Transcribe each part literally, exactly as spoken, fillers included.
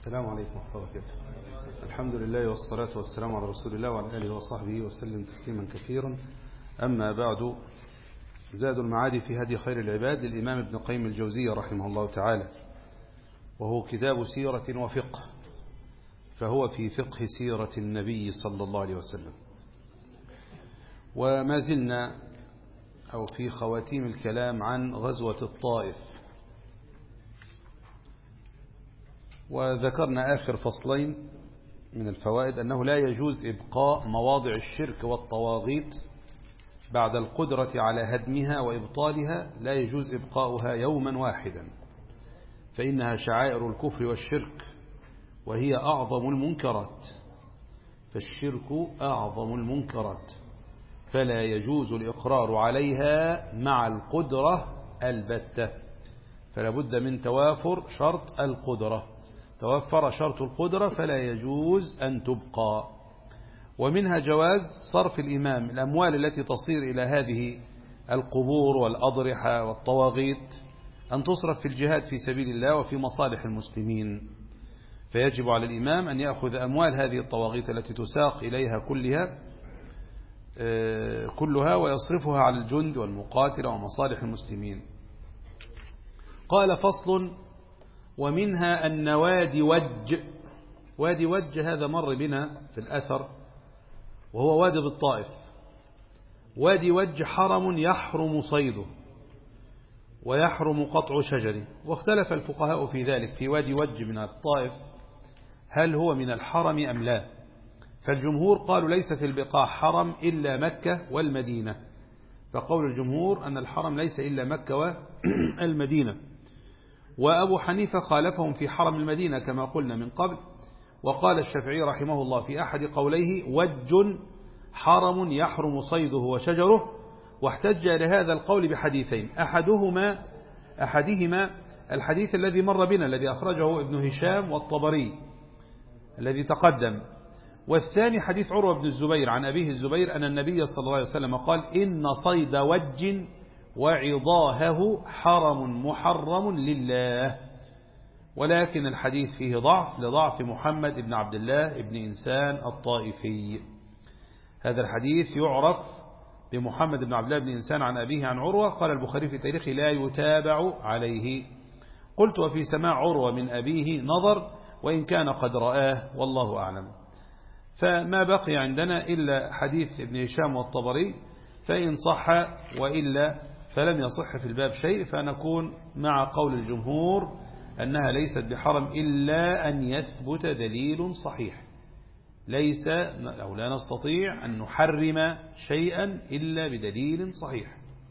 السلام عليكم ورحمة الله وبركاته. الحمد لله والصلاة والسلام على رسول الله وعلى آله وصحبه وسلم تسليما كثيرا. أما بعد، زاد المعاد في هدي خير العباد للإمام ابن قيم الجوزية رحمه الله تعالى، وهو كتاب سيرة وفقه، فهو في فقه سيرة النبي صلى الله عليه وسلم. وما زلنا أو في خواتيم الكلام عن غزوة الطائف، وذكرنا آخر فصلين من الفوائد أنه لا يجوز إبقاء مواضع الشرك والطواغيت بعد القدرة على هدمها وإبطالها، لا يجوز إبقاؤها يوما واحدا، فإنها شعائر الكفر والشرك، وهي أعظم المنكرات، فالشرك أعظم المنكرات، فلا يجوز الإقرار عليها مع القدرة البتة، فلا بد من توافر شرط القدرة. توفر شرط القدرة فلا يجوز أن تبقى. ومنها جواز صرف الإمام الأموال التي تصير إلى هذه القبور والأضرحة والطواغيت أن تصرف في الجهاد في سبيل الله وفي مصالح المسلمين، فيجب على الإمام أن يأخذ أموال هذه الطواغيت التي تساق إليها كلها كلها ويصرفها على الجند والمقاتل ومصالح المسلمين. قال: فصل: ومنها أن وادي وج، وادي وج هذا مر بنا في الأثر، وهو وادي بالطائف. وادي وج حرم يحرم صيده ويحرم قطع شجره، واختلف الفقهاء في ذلك، في وادي وج من الطائف هل هو من الحرم أم لا؟ فالجمهور قالوا ليس في البقاع حرم إلا مكة والمدينة، فقول الجمهور أن الحرم ليس إلا مكة والمدينة. وأبو حنيفة خالفهم في حرم المدينة كما قلنا من قبل. وقال الشافعي رحمه الله في أحد قوليه: وج حرم يحرم صيده وشجره، واحتج لهذا القول بحديثين، أحدهما أحدهما الحديث الذي مر بنا الذي أخرجه ابن هشام والطبري الذي تقدم، والثاني حديث عروة بن الزبير عن أبيه الزبير أن النبي صلى الله عليه وسلم قال: إن صيد وج وعضاهه حرم محرم لله. ولكن الحديث فيه ضعف لضعف محمد بن عبد الله بن إنسان الطائفي. هذا الحديث يعرف بمحمد بن عبد الله بن إنسان عن أبيه عن عروة. قال البخاري في تاريخه: لا يتابع عليه. قلت: وفي سماع عروة من أبيه نظر، وإن كان قد رآه، والله أعلم. فما بقي عندنا إلا حديث ابن هشام والطبري، فإن صح وإلا فلم يصح في الباب شيء، فنكون مع قول الجمهور أنها ليست بحرم إلا أن يثبت دليل صحيح. ليس أو لا نستطيع أن نحرم شيئا إلا بدليل صحيح.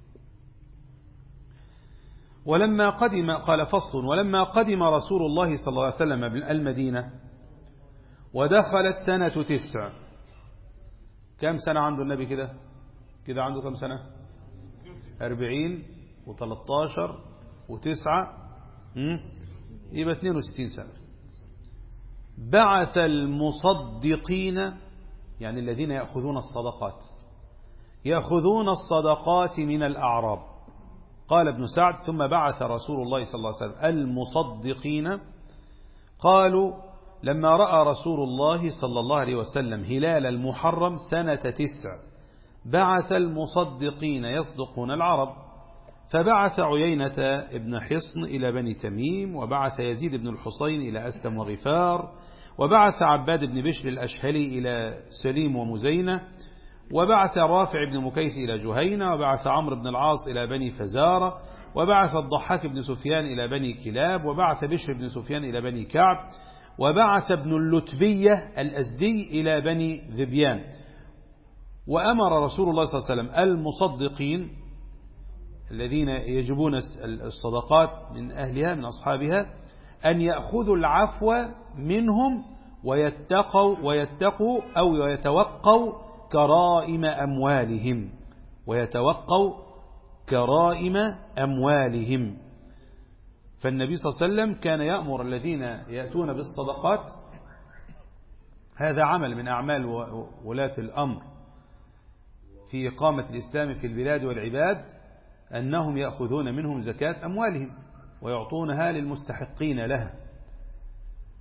ولما قدم قال: فصل: ولما قدم رسول الله صلى الله عليه وسلم المدينة ودخلت سنة تسع. كم سنة عنده النبي كده كده عنده كم سنة؟ أربعين وثلاثة وتسعة يبقى اثنين وستين سنة. بعث المصدقين، يعني الذين يأخذون الصدقات يأخذون الصدقات من الأعراب. قال ابن سعد: ثم بعث رسول الله صلى الله عليه وسلم المصدقين. قالوا: لما رأى رسول الله صلى الله عليه وسلم هلال المحرم سنة تسع بعث المصدقين يصدقون العرب، فبعث عيينة ابن حصن إلى بني تميم، وبعث يزيد بن الحصين إلى أسلم وغفار، وبعث عباد بن بشر الأشهلي إلى سليم ومزينة، وبعث رافع بن مكيث إلى جهينة، وبعث عمرو بن العاص إلى بني فزارة، وبعث الضحاك بن سفيان إلى بني كلاب، وبعث بشر بن سفيان إلى بني كعب، وبعث ابن اللتبية الأزدي إلى بني ذبيان. وأمر رسول الله صلى الله عليه وسلم المصدقين الذين يجبون الصدقات من أهلها من أصحابها أن يأخذوا العفو منهم ويتقوا, ويتقوا أو يتوقوا كرائم أموالهم ويتوقوا كرائم أموالهم. فالنبي صلى الله عليه وسلم كان يأمر الذين يأتون بالصدقات، هذا عمل من أعمال ولاة الأمر في إقامة الإسلام في البلاد والعباد، أنهم يأخذون منهم زكاة أموالهم ويعطونها للمستحقين لها.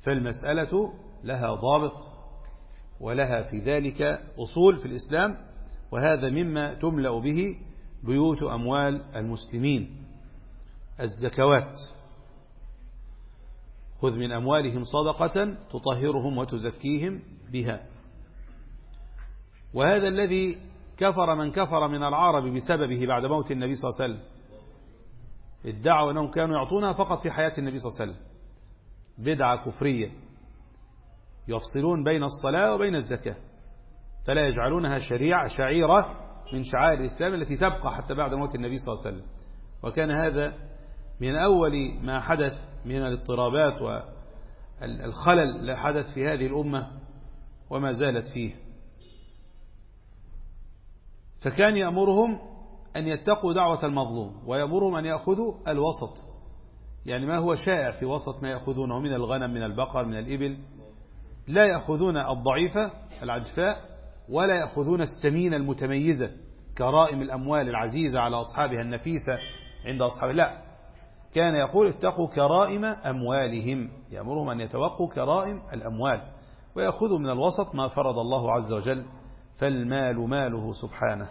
فالمسألة لها ضابط ولها في ذلك أصول في الإسلام، وهذا مما تملأ به بيوت أموال المسلمين: الزكوات. خذ من أموالهم صدقة تطهرهم وتزكيهم بها. وهذا الذي كفر من كفر من العرب بسببه بعد موت النبي صلى الله عليه وسلم، ادعوا أنهم كانوا يعطونها فقط في حياة النبي صلى الله عليه وسلم، بدعة كفرية، يفصلون بين الصلاة وبين الزكاة، فلا يجعلونها شريعة شعيرة من شعائر الإسلام التي تبقى حتى بعد موت النبي صلى الله عليه وسلم. وكان هذا من أول ما حدث من الاضطرابات والخلل اللي حدث في هذه الأمة وما زالت فيه. فكان يأمرهم أن يتقوا دعوة المظلوم، ويأمرهم أن يأخذوا الوسط، يعني ما هو شائع في وسط ما يأخذونه من الغنم، من البقر، من الإبل. لا يأخذون الضعيفة العجفاء، ولا يأخذون السمين المتميزة كرائم الأموال العزيزة على أصحابها النفيسة عند أصحابها، لا، كان يقول اتقوا كرائم أموالهم، يأمرهم أن يتوقوا كرائم الأموال ويأخذوا من الوسط ما فرض الله عز وجل، فالمال ماله سبحانه.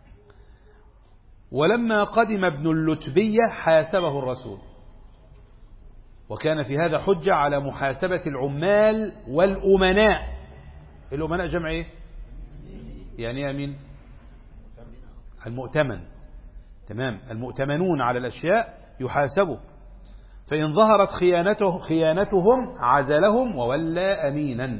ولما قدم ابن اللتبية حاسبه الرسول، وكان في هذا حجة على محاسبة العمال والأمناء. الأمناء جمع ايه؟ يعني يمين المؤتمن، تمام، المؤتمنون على الأشياء يحاسبوا، فإن ظهرت خيانته خيانتهم عزلهم وولى أمينا.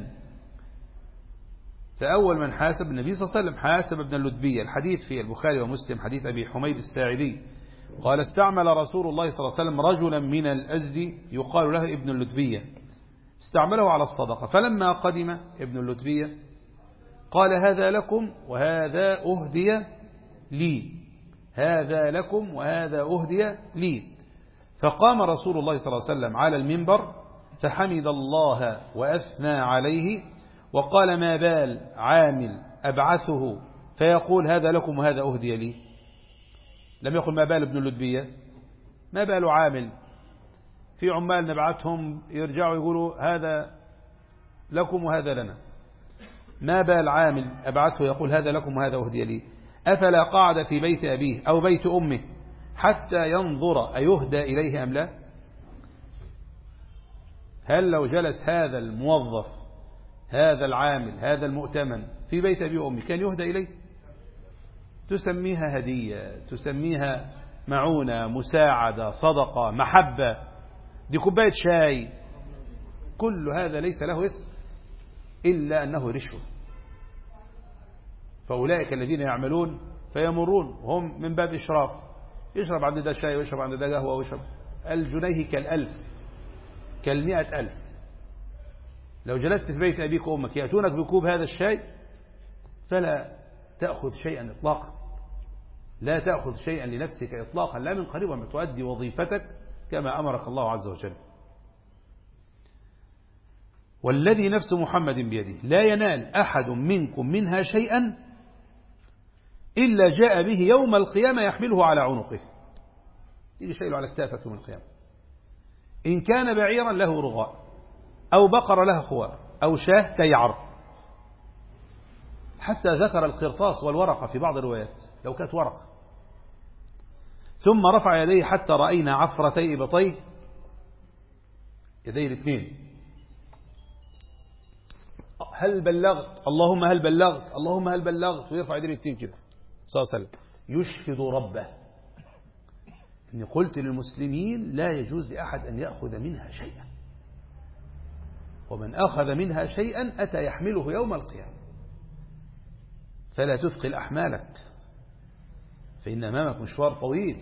فأول من حاسب النبي صلى الله عليه وسلم حاسب ابن اللتبية. الحديث في البخاري ومسلم حديث أبي حميد الساعدي قال: استعمل رسول الله صلى الله عليه وسلم رجلا من الأزدي يقال له ابن اللتبية، استعمله على الصدقة، فلما قدم ابن اللتبية قال: هذا لكم وهذا أهدي لي، هذا لكم وهذا أهدي لي. فقام رسول الله صلى الله عليه وسلم على المنبر فحمد الله وأثنى عليه وقال: ما بال عامل أبعثه فيقول هذا لكم وهذا أهدي لي؟ لم يقل ما بال ابن اللتبية، ما بال عامل، في عمال نبعثهم يرجعوا يقولوا هذا لكم وهذا لنا، ما بال عامل أبعثه يقول هذا لكم وهذا أهدي لي؟ أفلا قعد في بيت أبيه أو بيت أمه حتى ينظر أيهدى إليه أم لا؟ هل لو جلس هذا الموظف، هذا العامل، هذا المؤتمن في بيت أبيه وأمه كان يهدى إليه؟ تسميها هدية، تسميها معونة، مساعدة، صدقة، محبة، دي كوباية شاي، كل هذا ليس له اسم إلا أنه رشوة. فأولئك الذين يعملون فيمرون هم من باب إشراف، يشرب عند ده شاي ويشرب عند ده قهوة ويشرب الجنيه كالألف كالمئة ألف. لو جلست في بيت أبيك وأمك يأتونك بكوب هذا الشاي فلا تأخذ شيئا إطلاقا، لا تأخذ شيئا لنفسك إطلاقا، لا من قريب، وما تؤدي وظيفتك كما أمرك الله عز وجل. والذي نفس محمد بيده لا ينال أحد منكم منها شيئا إلا جاء به يوم القيامة يحمله على عنقه، يجي شيله على كتافك يوم القيامة، إن كان بعيرا له رغاء أو بقر لها خوار أو شاه تيعر. حتى ذكر القرطاس والورقة في بعض الروايات لو كانت ورقة. ثم رفع يديه حتى رأينا عفرتي إبطيه، يديه الاثنين، هل بلغت؟ اللهم هل بلغت؟ اللهم هل بلغت؟ ويرفع يديه الاثنين كده صلى الله عليه وسلم يشهد ربه إني قلت للمسلمين لا يجوز لأحد أن يأخذ منها شيئا، ومن أخذ منها شيئا أتى يحمله يوم القيامة. فلا تثقل أحمالك، فإن أمامك مشوار طويل،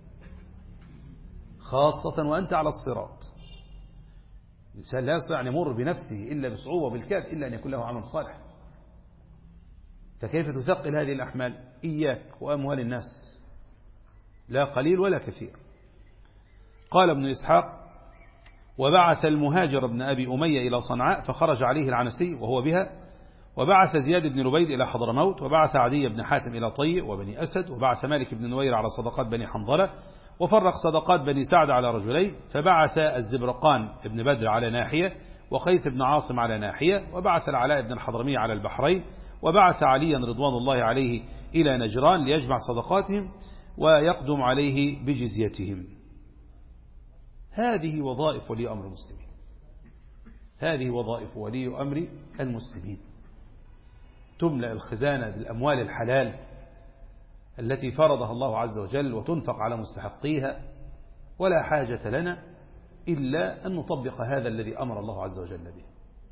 خاصة وأنت على الصراط. الإنسان لا يستطيع أن يمر بنفسه إلا بصعوبة بالكاد إلا أن يكون له عمل صالح. فكيف تثقل هذه الأحمال؟ إياك وأموال الناس، لا قليل ولا كثير. قال ابن إسحاق: وبعث المهاجر بن أبي أمية إلى صنعاء فخرج عليه العنسي وهو بها، وبعث زياد بن لبيد إلى حضرموت، وبعث عدي بن حاتم إلى طيء وبني أسد، وبعث مالك بن نوير على صدقات بني حنظلة، وفرق صدقات بني سعد على رجلين، فبعث الزبرقان بن بدر على ناحية، وقيس بن عاصم على ناحية، وبعث العلاء بن الحضرمي على البحرين، وبعث عليا رضوان الله عليه إلى نجران ليجمع صدقاتهم ويقدم عليه بجزيتهم. هذه وظائف ولي أمر المسلمين، هذه وظائف ولي أمر المسلمين. تملأ الخزانة بالأموال الحلال التي فرضها الله عز وجل وتنفق على مستحقيها، ولا حاجة لنا إلا أن نطبق هذا الذي أمر الله عز وجل به.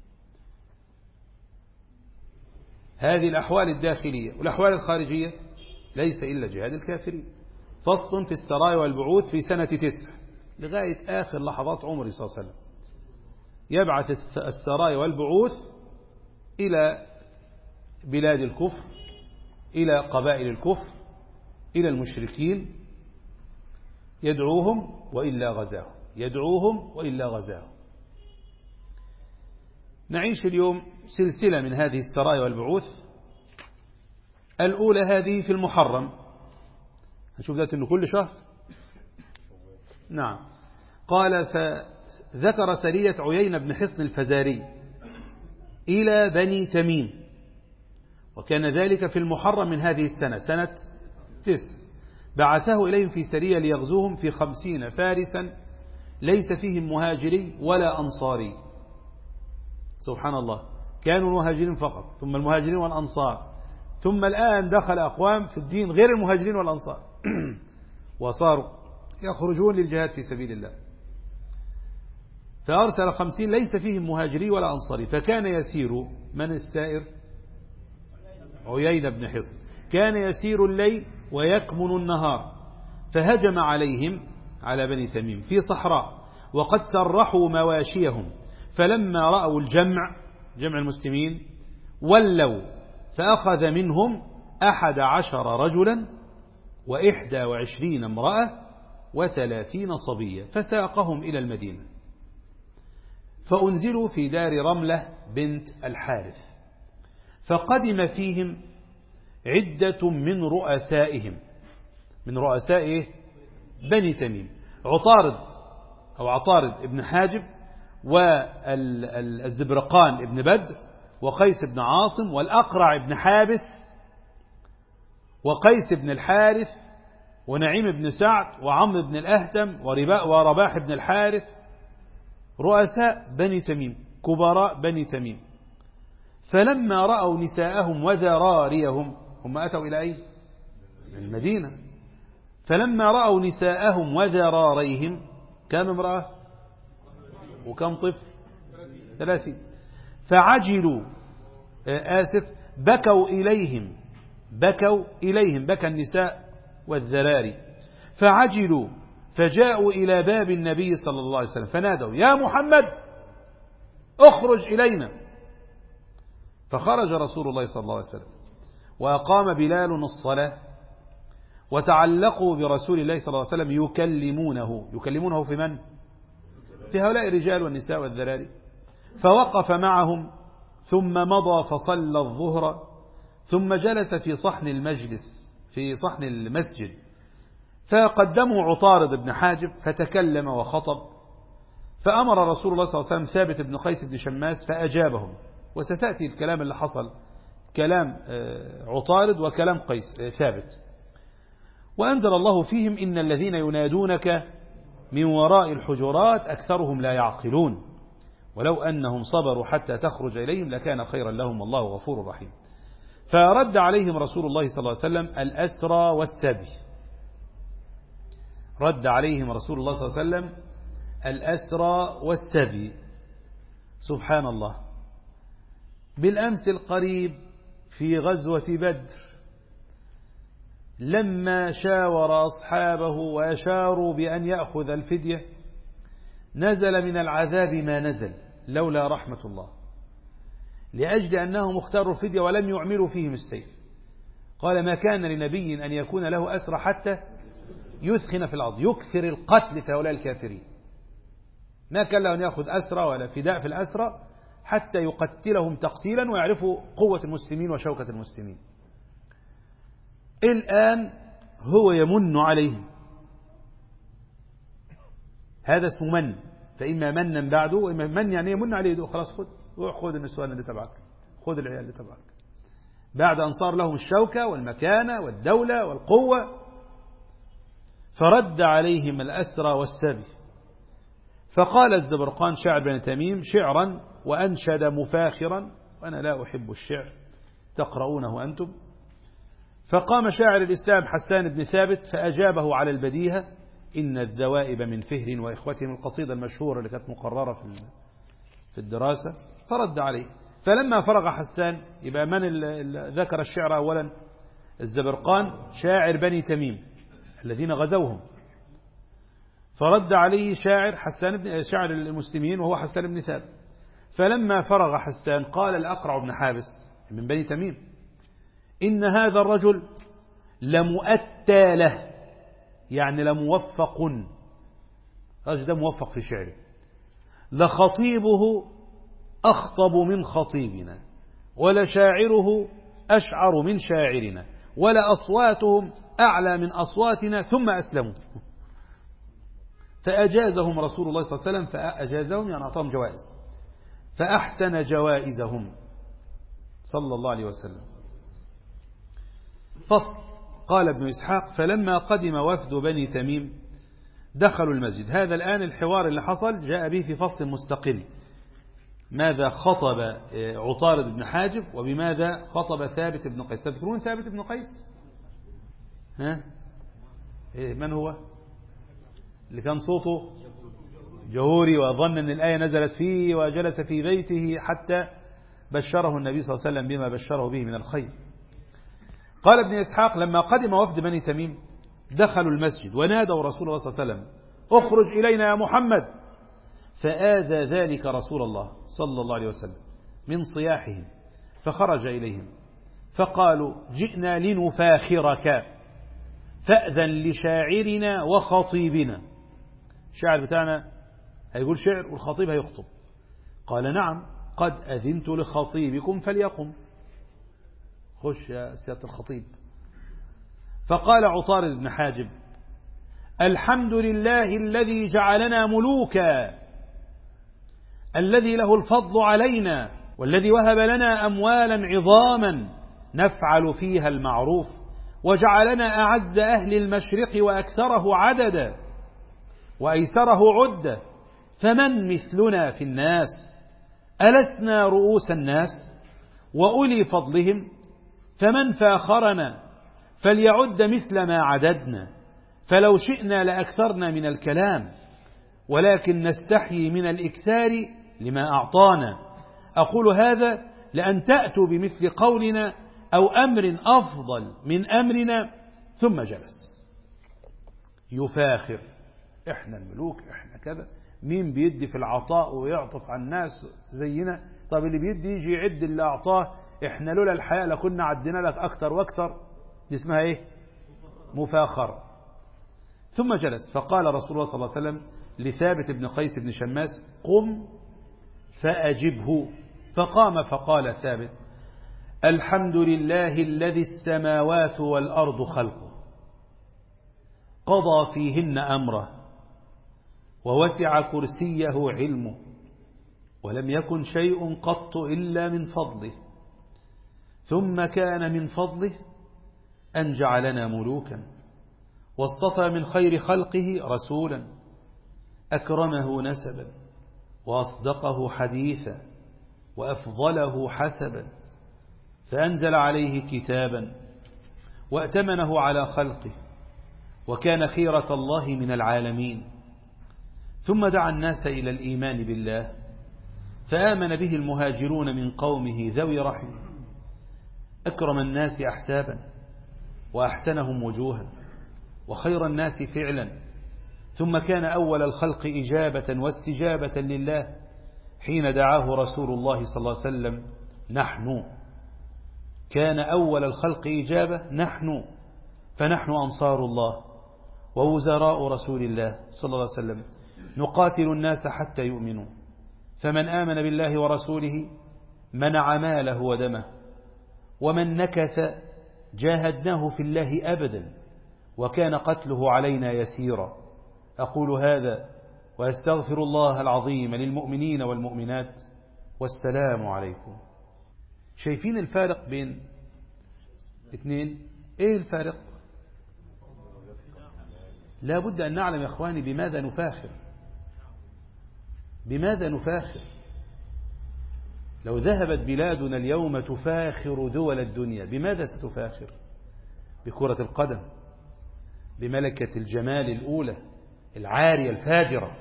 هذه الأحوال الداخلية، والأحوال الخارجية ليس إلا جهاد الكافرين. فصل في السرايا والبعوث في سنة تسع لغاية آخر لحظات عمره صلى الله عليه وسلم، يبعث السرايا والبعوث إلى بلاد الكفر، إلى قبائل الكفر، إلى المشركين، يدعوهم وإلا غزاهم، يدعوهم وإلا غزاهم. نعيش اليوم سلسلة من هذه السرايا والبعوث. الأولى هذه في المحرم، هنشوف ذات أنه كل شهر. نعم. قال فذكر سرية عيينة بن حصن الفزاري إلى بني تميم، وكان ذلك في المحرم من هذه السنة، سنة تسع. بعثه إليهم في سرية ليغزوهم في خمسين فارسا ليس فيهم مهاجري ولا أنصاري. سبحان الله، كانوا المهاجرين فقط، ثم المهاجرين والأنصار، ثم الآن دخل أقوام في الدين غير المهاجرين والأنصار وصاروا يخرجون للجهاد في سبيل الله. فأرسل خمسين ليس فيهم مهاجري ولا أنصاري، فكان يسير من السائر؟ عيينة بن حصن. كان يسير الليل ويكمن النهار، فهجم عليهم على بني تميم في صحراء وقد سرحوا مواشيهم، فلما رأوا الجمع، جمع المسلمين، ولوا فأخذ منهم أحد عشر رجلا وإحدى وعشرين امرأة وثلاثين صبية، فساقهم إلى المدينة، فأنزلوا في دار رملة بنت الحارث. فقدم فيهم عدة من رؤسائهم، من رؤساء بني تميم، عطارد أو عطارد ابن حاجب، والزبرقان ابن بدر، وقيس بن عاصم، والأقرع ابن حابس، وقيس بن الحارث، ونعيم بن سعد، وعمرو بن الأهتم، ورباح بن الحارث، رؤساء بني تميم، كبراء بني تميم. فلما رأوا نساءهم وذراريهم، هم أتوا إلى أين؟ المدينة. فلما رأوا نساءهم وذراريهم، كم امرأة وكم طفل؟ ثلاثين. فعجلوا آسف بكوا إليهم، بكوا إليهم، بكى النساء والذراري، فعجلوا فجاءوا إلى باب النبي صلى الله عليه وسلم فنادوا: يا محمد اخرج إلينا. فخرج رسول الله صلى الله عليه وسلم وأقام بلال الصلاة، وتعلقوا برسول الله صلى الله عليه وسلم يكلمونه. يكلمونه في من؟ في هؤلاء الرجال والنساء والذراري. فوقف معهم ثم مضى فصلى الظهر، ثم جلس في صحن المجلس في صحن المسجد، فقدموا عطارد بن حاجب فتكلم وخطب، فأمر رسول الله صلى الله عليه وسلم ثابت بن قيس بن شماس فأجابهم. وستأتي الكلام اللي حصل، كلام عطارد وكلام قيس ثابت. وأنزل الله فيهم: إن الذين ينادونك من وراء الحجرات أكثرهم لا يعقلون ولو أنهم صبروا حتى تخرج إليهم لكان خيرا لهم والله غفور رحيم. فرد عليهم رسول الله صلى الله عليه وسلم الأسرى والسبي، رد عليهم رسول الله صلى الله عليه وسلم الأسرى والسبي. سبحان الله. بالأمس القريب في غزوة بدر لما شاور أصحابه وأشاروا بأن يأخذ الفدية نزل من العذاب ما نزل لولا رحمة الله، لأجل أنهم اختاروا الفدية ولم يعملوا فيهم السيف. قال: ما كان لنبي أن يكون له أسرى حتى يثخن في الأرض، يكثر القتل في هؤلاء الكافرين. ما كان له أن يأخذ أسرى ولا فداء في الأسرى حتى يقتلهم تقتيلا ويعرفوا قوة المسلمين وشوكة المسلمين. الآن هو يمن عليهم، هذا اسمه من فإما منا بعده، وإما من يعني يمن عليه، خلاص خذ روح خذ النسوان اللي تبعك، خذ العيال اللي تبعك، بعد أن صار لهم الشوكة والمكانة والدولة والقوة. فرد عليهم الأسرى والسبي. فقال الزبرقان شاعر بني تميم شعرا وأنشد مفاخرا، وأنا لا أحب الشعر تقرؤونه أنتم. فقام شاعر الإسلام حسان بن ثابت فأجابه على البديهة: إن الذوائب من فهر وإخوتهم، القصيدة المشهورة اللي كانت مقررة في في الدراسة. فرد عليه. فلما فرغ حسان، يبقى من ذكر الشعر أولا؟ الزبرقان شاعر بني تميم الذين غزوهم. فرد عليه شاعر حسان بن شاعر المسلمين وهو حسان بن ثابت. فلما فرغ حسان قال الأقرع بن حابس من بني تميم: إن هذا الرجل لمؤتى له، يعني لموفق، الرجل ده موفق في شعره، لخطيبه أخطب من خطيبنا، ولشاعره أشعر من شاعرنا، ولأصواتهم أعلى من أصواتنا، ثم أسلموا. فأجازهم رسول الله صلى الله عليه وسلم، فأجازهم يعني أعطاهم جوائز، فأحسن جوائزهم صلى الله عليه وسلم. فصل. قال ابن إسحاق: فلما قدم وفد بني تميم دخلوا المسجد. هذا الآن الحوار اللي حصل جاء به في فصل مستقل، ماذا خطب عطارد بن حاجب وبماذا خطب ثابت بن قيس. تذكرون ثابت بن قيس؟ ها؟ من هو اللي كان صوته جهوري وظن أن الآية نزلت فيه وجلس في بيته حتى بشره النبي صلى الله عليه وسلم بما بشره به من الخير. قال ابن إسحاق: لما قدم وفد بني تميم دخلوا المسجد ونادوا رسول الله صلى الله عليه وسلم: اخرج إلينا يا محمد. فآذى ذلك رسول الله صلى الله عليه وسلم من صياحهم، فخرج إليهم فقالوا: جئنا لنفاخرك فأذن لشاعرنا وخطيبنا. الشاعر بتاعنا هيقول شعر والخطيب هيخطب. قال: نعم، قد أذنت لخطيبكم فليقم. خش يا سيادة الخطيب. فقال عطارد بن حاجب: الحمد لله الذي جعلنا ملوكا، الذي له الفضل علينا، والذي وهب لنا أموالا عظاما نفعل فيها المعروف، وجعلنا أعز أهل المشرق وأكثره عددا وأيسره عدة، فمن مثلنا في الناس؟ ألسنا رؤوس الناس وأولي فضلهم؟ فمن فاخرنا فليعد مثل ما عددنا، فلو شئنا لأكثرنا من الكلام، ولكن نستحيي من الإكثار لما أعطانا. أقول هذا لأن تأتوا بمثل قولنا أو أمر أفضل من أمرنا. ثم جلس يفاخر: إحنا الملوك، إحنا كذا، مين بيدي في العطاء ويعطف على الناس زينا؟ طب اللي بيدي يجي يعد اللي أعطاه، إحنا لولا الحياة لكنا عدنا لك أكتر وأكتر. دي اسمها إيه؟ مفاخرة. ثم جلس. فقال رسول الله صلى الله عليه وسلم لثابت بن قيس بن شماس: قم فأجبه. فقام فقال ثابت: الحمد لله الذي السماوات والأرض خلقه، قضى فيهن أمره، ووسع كرسيه علمه، ولم يكن شيء قط إلا من فضله، ثم كان من فضله أن جعلنا ملوكا، واصطفى من خير خلقه رسولا، أكرمه نسبا، وأصدقه حديثا، وأفضله حسبا، فأنزل عليه كتابا، وأتمنه على خلقه، وكان خيرة الله من العالمين. ثم دعا الناس إلى الإيمان بالله، فآمن به المهاجرون من قومه ذوي رحم، أكرم الناس أحسابا، وأحسنهم وجوها، وخير الناس فعلا. ثم كان أول الخلق إجابة واستجابة لله حين دعاه رسول الله صلى الله عليه وسلم: نحن كان أول الخلق إجابة نحن، فنحن أنصار الله ووزراء رسول الله صلى الله عليه وسلم، نقاتل الناس حتى يؤمنوا، فمن آمن بالله ورسوله منع ماله ودمه، ومن نكث جاهدناه في الله أبدا، وكان قتله علينا يسيرا. أقول هذا ويستغفر الله العظيم للمؤمنين والمؤمنات والسلام عليكم. شايفين الفارق بين اثنين؟ ايه الفارق؟ لا بد أن نعلم يا أخواني بماذا نفاخر، بماذا نفاخر. لو ذهبت بلادنا اليوم تفاخر دول الدنيا، بماذا ستفاخر؟ بكرة القدم، بملكة الجمال الأولى العارية الفاجرة،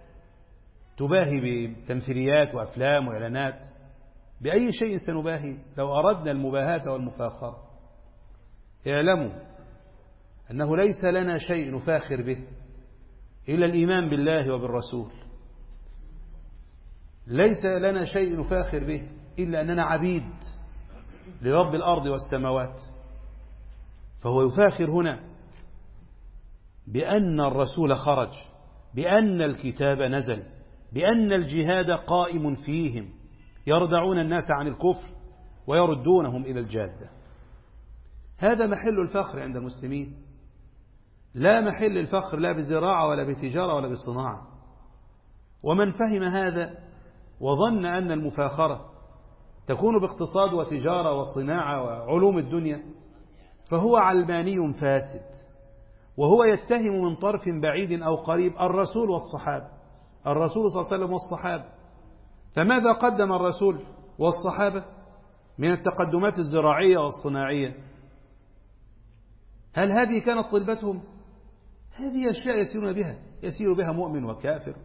تباهي بتمثيليات وأفلام وإعلانات. بأي شيء سنباهي لو أردنا المباهاة والمفاخرة؟ اعلموا أنه ليس لنا شيء نفاخر به إلا الإيمان بالله وبالرسول. ليس لنا شيء نفاخر به إلا أننا عبيد لرب الأرض والسماوات. فهو يفاخر هنا بأن الرسول خرج، بأن الكتاب نزل، بأن الجهاد قائم فيهم، يردعون الناس عن الكفر ويردونهم إلى الجادة. هذا محل الفخر عند المسلمين، لا محل الفخر لا بزراعة ولا بتجارة ولا بصناعة. ومن فهم هذا وظن أن المفاخرة تكون باقتصاد وتجارة وصناعة وعلوم الدنيا فهو علماني فاسد، وهو يتهم من طرف بعيد أو قريب الرسول والصحابة، الرسول صلى الله عليه وسلم والصحابة. فماذا قدم الرسول والصحابة من التقدمات الزراعية والصناعية؟ هل هذه كانت طلبتهم؟ هذه أشياء يسيرون بها، يسير بها مؤمن وكافر.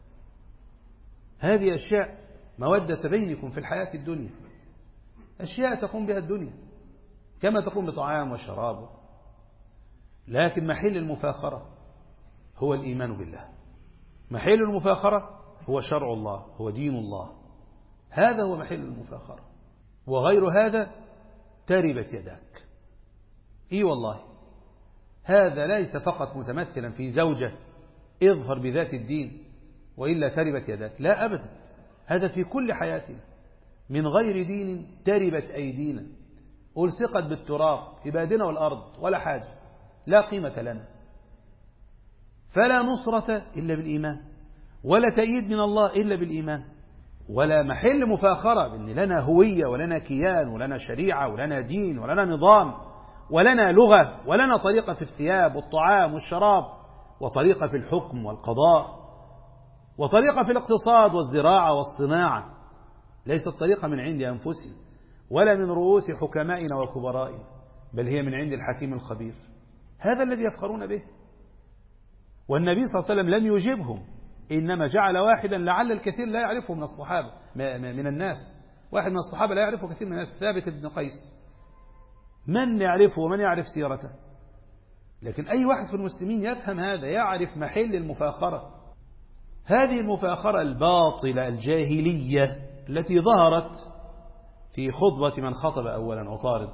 هذه أشياء مودة بينكم في الحياة الدنيا، أشياء تقوم بها الدنيا كما تقوم بطعام وشراب. لكن محل المفاخرة هو الإيمان بالله، محل المفاخرة هو شرع الله، هو دين الله. هذا هو محل المفاخرة، وغير هذا تربت يداك. إي والله، هذا ليس فقط متمثلا في زوجة اظهر بذات الدين وإلا تربت يداك، لا أبدا، هذا في كل حياتنا. من غير دين تربت أيدينا، ألصقت بالتراب في بادنا والأرض ولا حاجة، لا قيمة لنا. فلا نصرة إلا بالإيمان، ولا تأييد من الله إلا بالإيمان، ولا محل مفاخرة بأن لنا هوية ولنا كيان ولنا شريعة ولنا دين ولنا نظام ولنا لغة ولنا طريقة في الثياب والطعام والشراب، وطريقة في الحكم والقضاء، وطريقة في الاقتصاد والزراعة والصناعة. ليست طريقة من عند أنفسنا ولا من رؤوس حكمائنا وكبرائنا، بل هي من عند الحكيم الخبير. هذا الذي يفخرون به. والنبي صلى الله عليه وسلم لم يجبهم، إنما جعل واحدا لعل الكثير لا يعرفه من الصحابة من الناس. واحد من الصحابة لا يعرفه كثير من الناس، ثابت بن قيس، من يعرفه ومن يعرف سيرته؟ لكن أي واحد في المسلمين يفهم هذا، يعرف محل المفاخرة. هذه المفاخرة الباطلة الجاهلية التي ظهرت في خطبة من خطب أولا عطارد.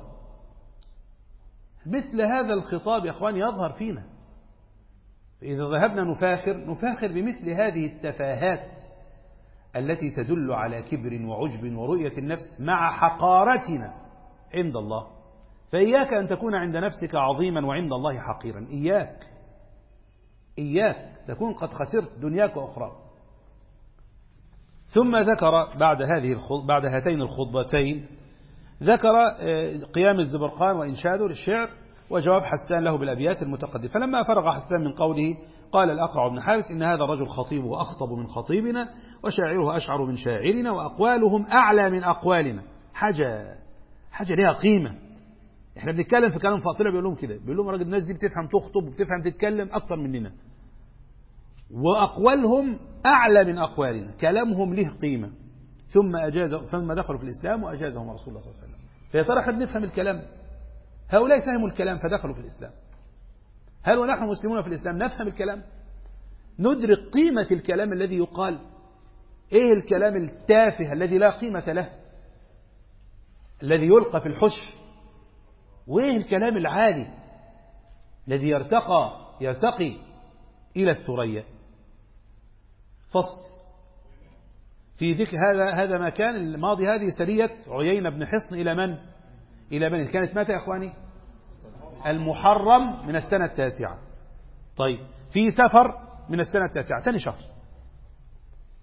مثل هذا الخطاب يا أخوان يظهر فينا. إذا ذهبنا نفاخر نفاخر بمثل هذه التفاهات التي تدل على كبر وعجب ورؤية النفس مع حقارتنا عند الله. فإياك أن تكون عند نفسك عظيما وعند الله حقيرا، إياك إياك تكون قد خسرت دنياك وأخراك. ثم ذكر بعد هذه بعد هاتين الخطبتين ذكر قيام الزبرقان وإنشاده للشعر وجواب حسان له بالأبيات المتقدمة. فلما فرغ حسان من قوله قال الأقرع بن حابس إن هذا الرجل خطيب وأخطب من خطيبنا وشاعره أشعر من شاعرنا وأقوالهم أعلى من أقوالنا. حاجة حاجة لها قيمة. احنا بنتكلم في كلام فاطلة بيقول لهم كده، بيقول لهم راجل الناس دي بتفهم تخطب وبتفهم تتكلم أكثر مننا، وأقوالهم أعلى من أقوالنا، كلامهم له قيمة. ثم أجاز ثم دخلوا في الإسلام وأجازهم رسول الله صلى الله عليه وسلم. فيا ترى احنا بنفهم الكلام؟ هؤلاء فهموا الكلام فدخلوا في الإسلام. هل ونحن مسلمون في الإسلام نفهم الكلام؟ ندرك قيمة الكلام الذي يقال؟ إيه الكلام التافه الذي لا قيمة له الذي يلقى في الحش؟ وإيه الكلام العالي الذي يرتقى يرتقي إلى الثريا؟ فصل في ذكر هذا هذا ما كان الماضي. هذه سرية عيينة بن حصن إلى من؟ إلى من كانت متى يا إخواني؟ المحرم من السنة التاسعة. طيب في سفر من السنة التاسعة، ثاني شهر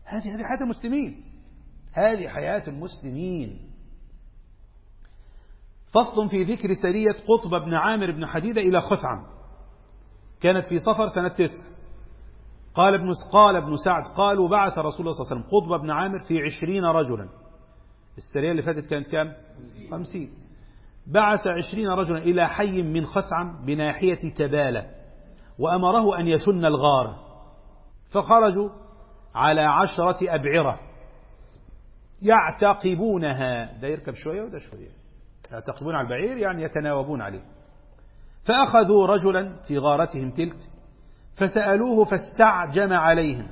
هذه هذه حياة المسلمين، هذه حياة المسلمين. فصل في ذكر سرية قطب بن عامر بن حديدة إلى خثعم، كانت في صفر سنة تسع. قال ابن قال ابن سعد قالوا بعث رسول الله صلى الله عليه وسلم قطب بن عامر في عشرين رجلا. السرية اللي فاتت كانت كام؟ خمسين. بعث عشرين رجلا إلى حي من خثعم بناحية تبالة، وأمره أن يشن الغار، فخرجوا على عشرة أبعرة يعتقبونها، ده يركب شوية وده شوية، يعتقبون على البعير يعني يتناوبون عليه. فأخذوا رجلا في غارتهم تلك فسألوه فاستعجم عليهم،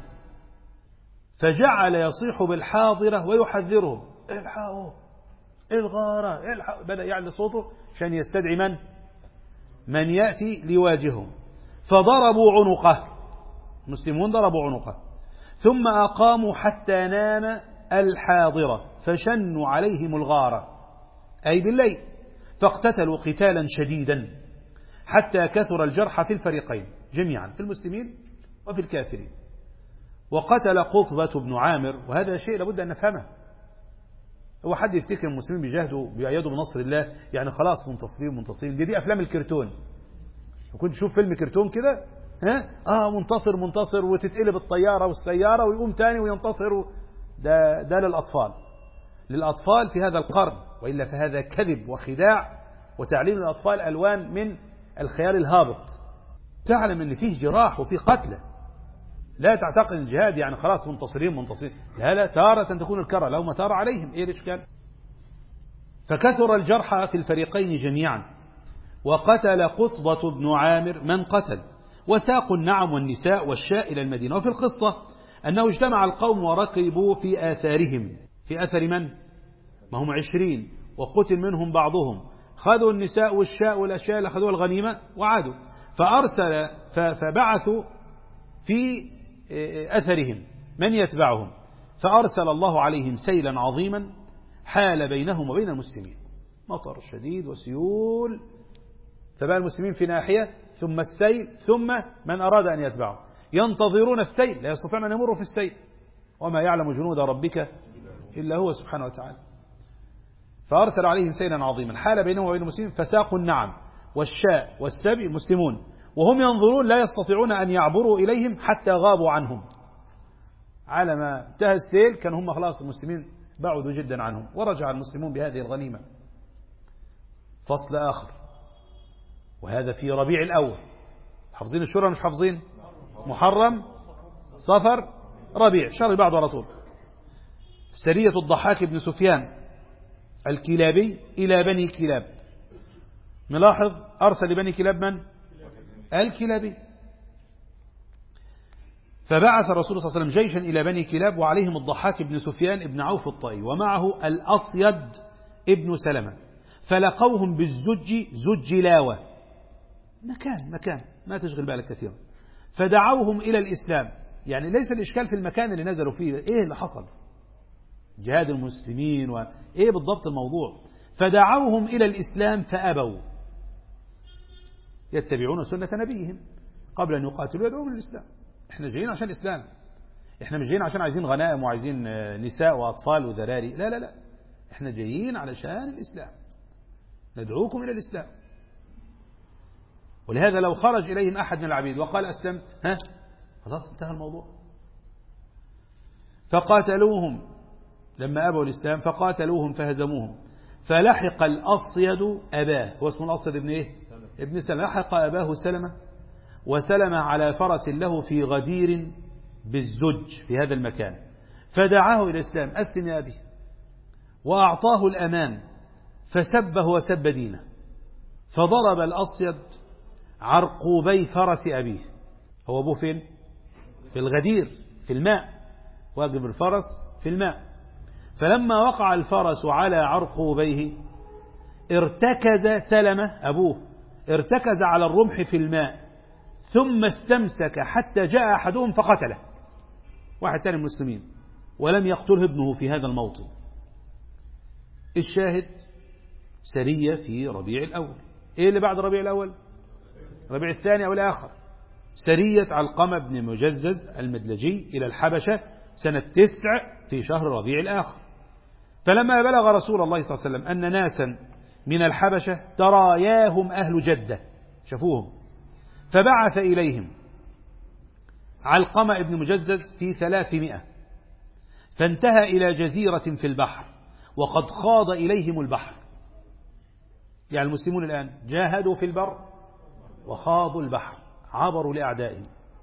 فجعل يصيح بالحاضرة ويحذرهم: الحقوا الغارة الحقوا. بدأ يعلي صوته عشان يستدعي من من يأتي ليواجههم. فضربوا عنقه، المسلمون ضربوا عنقه، ثم أقاموا حتى نام الحاضرة فشنوا عليهم الغارة أي بالليل، فاقتتلوا قتالا شديدا حتى كثر الجرح في الفريقين جميعا، في المسلمين وفي الكافرين. وقتل قطبة بن عامر، وهذا شيء لابد أن نفهمه. هو حد يفتكر المسلمين بيجاهدوا بيأيدوا بنصر الله يعني خلاص منتصرين منتصرين؟ دي دي أفلام الكرتون. كنت تشوف فيلم كرتون كده، ها اه منتصر منتصر وتتقلب الطيارة والسيارة ويقوم تاني وينتصر و... ده ده للأطفال، للأطفال في هذا القرن، وإلا فهذا كذب وخداع وتعليم الأطفال ألوان من الخيال الهابط. تعلم أن فيه جراح وفيه قتلى، لا تعتقد الجهاد يعني خلاص منتصرين منتصرين، لا لا، تارة تكون الكرة لو ما تار عليهم، إيه الإشكال؟ فكثر الجرحى في الفريقين جميعا. وقتل قطبة بن عامر من قتل، وساقوا النعم والنساء والشاء إلى المدينة. وفي القصة أنه اجتمع القوم وركبوا في آثارهم، في أثر من؟ ما هم عشرين وقتل منهم بعضهم، خذوا النساء والشاء والأشياء اللي خذوها الغنيمة وعادوا. فأرسل فبعثوا في أثرهم من يتبعهم، فأرسل الله عليهم سيلا عظيما حال بينهم وبين المسلمين، مطر شديد وسيول، فبقى المسلمين في ناحية ثم السيل ثم من أراد أن يتبعه ينتظرون السيل، لا يستطيعون أن يمروا في السيل، وما يعلم جنود ربك إلا هو سبحانه وتعالى. فأرسل عليهم سيلا عظيما حال بينهم وبين المسلمين، فساقوا النعم والشاء والسبي المسلمون وهم ينظرون لا يستطيعون أن يعبروا إليهم حتى غابوا عنهم. على ما انتهى السيل كان هم خلاص المسلمين بعدوا جدا عنهم، ورجع المسلمون بهذه الغنيمة. فصل آخر، وهذا في ربيع الأول. حافظين الشورى مش حافظين؟ محرم صفر ربيع، شهر بعده على طول. سرية الضحاك بن سفيان الكلابي إلى بني كلاب. ملاحظ أرسل لبني كلاب من؟ الكلابي. فبعث الرسول صلى الله عليه وسلم جيشا إلى بني كلاب وعليهم الضحاك بن سفيان بن عوف الطائي ومعه الأصيد ابن سلمة، فلقوهم بالزج زج لاوة، مكان مكان ما تشغل بالك كثيرا. فدعوهم إلى الإسلام، يعني ليس الإشكال في المكان اللي نزلوا فيه، إيه اللي حصل؟ جهاد المسلمين وإيه بالضبط الموضوع؟ فدعوهم إلى الإسلام فأبوا، يتبعون سنة نبيهم قبل أن يقاتلوا يدعون للإسلام. إحنا جايين عشان الإسلام، إحنا مش جايين عشان عايزين غنائم وعايزين نساء وأطفال وذراري، لا لا لا، إحنا جايين علشان الإسلام، ندعوكم إلى الإسلام. ولهذا لو خرج إليهم أحد من العبيد وقال أسلمت، ها خلاص انتهى الموضوع. فقاتلوهم لما أبوا الإسلام، فقاتلوهم فهزموهم، فلحق الأصيد أباه، هو اسمه الأصيد ابن إيه؟ ابن سلمة. لحق أباه سلمة، وسلم على فرس له في غدير بالزج في هذا المكان، فدعاه إلى الإسلام: أسلم يا أبي، وأعطاه الأمان، فسبه وسب دينه، فضرب الأصيد عرقوبي فرس أبيه. هو أبوه فين؟ في الغدير في الماء، واقف الفرس في الماء. فلما وقع الفرس على عرقوبيه ارتكز سلمة أبوه، ارتكز على الرمح في الماء، ثم استمسك حتى جاء أحدهم فقتله، واحد تاني من المسلمين، ولم يقتله ابنه في هذا الموطن. الشاهد سرية في ربيع الأول. إيه اللي بعد ربيع الأول؟ ربيع الثاني أو الآخر. سرية علقمة بن مجزز المدلجي إلى الحبشة سنة تسع في شهر ربيع الآخر. فلما بلغ رسول الله صلى الله عليه وسلم أن ناسا من الحبشة تراياهم أهل جدة شافوهم، فبعث إليهم علقمة بن مجزز في ثلاثمائة، فانتهى إلى جزيرة في البحر وقد خاض إليهم البحر. يعني المسلمون الآن جاهدوا في البر وخاضوا البحر، عبروا لأعدائهم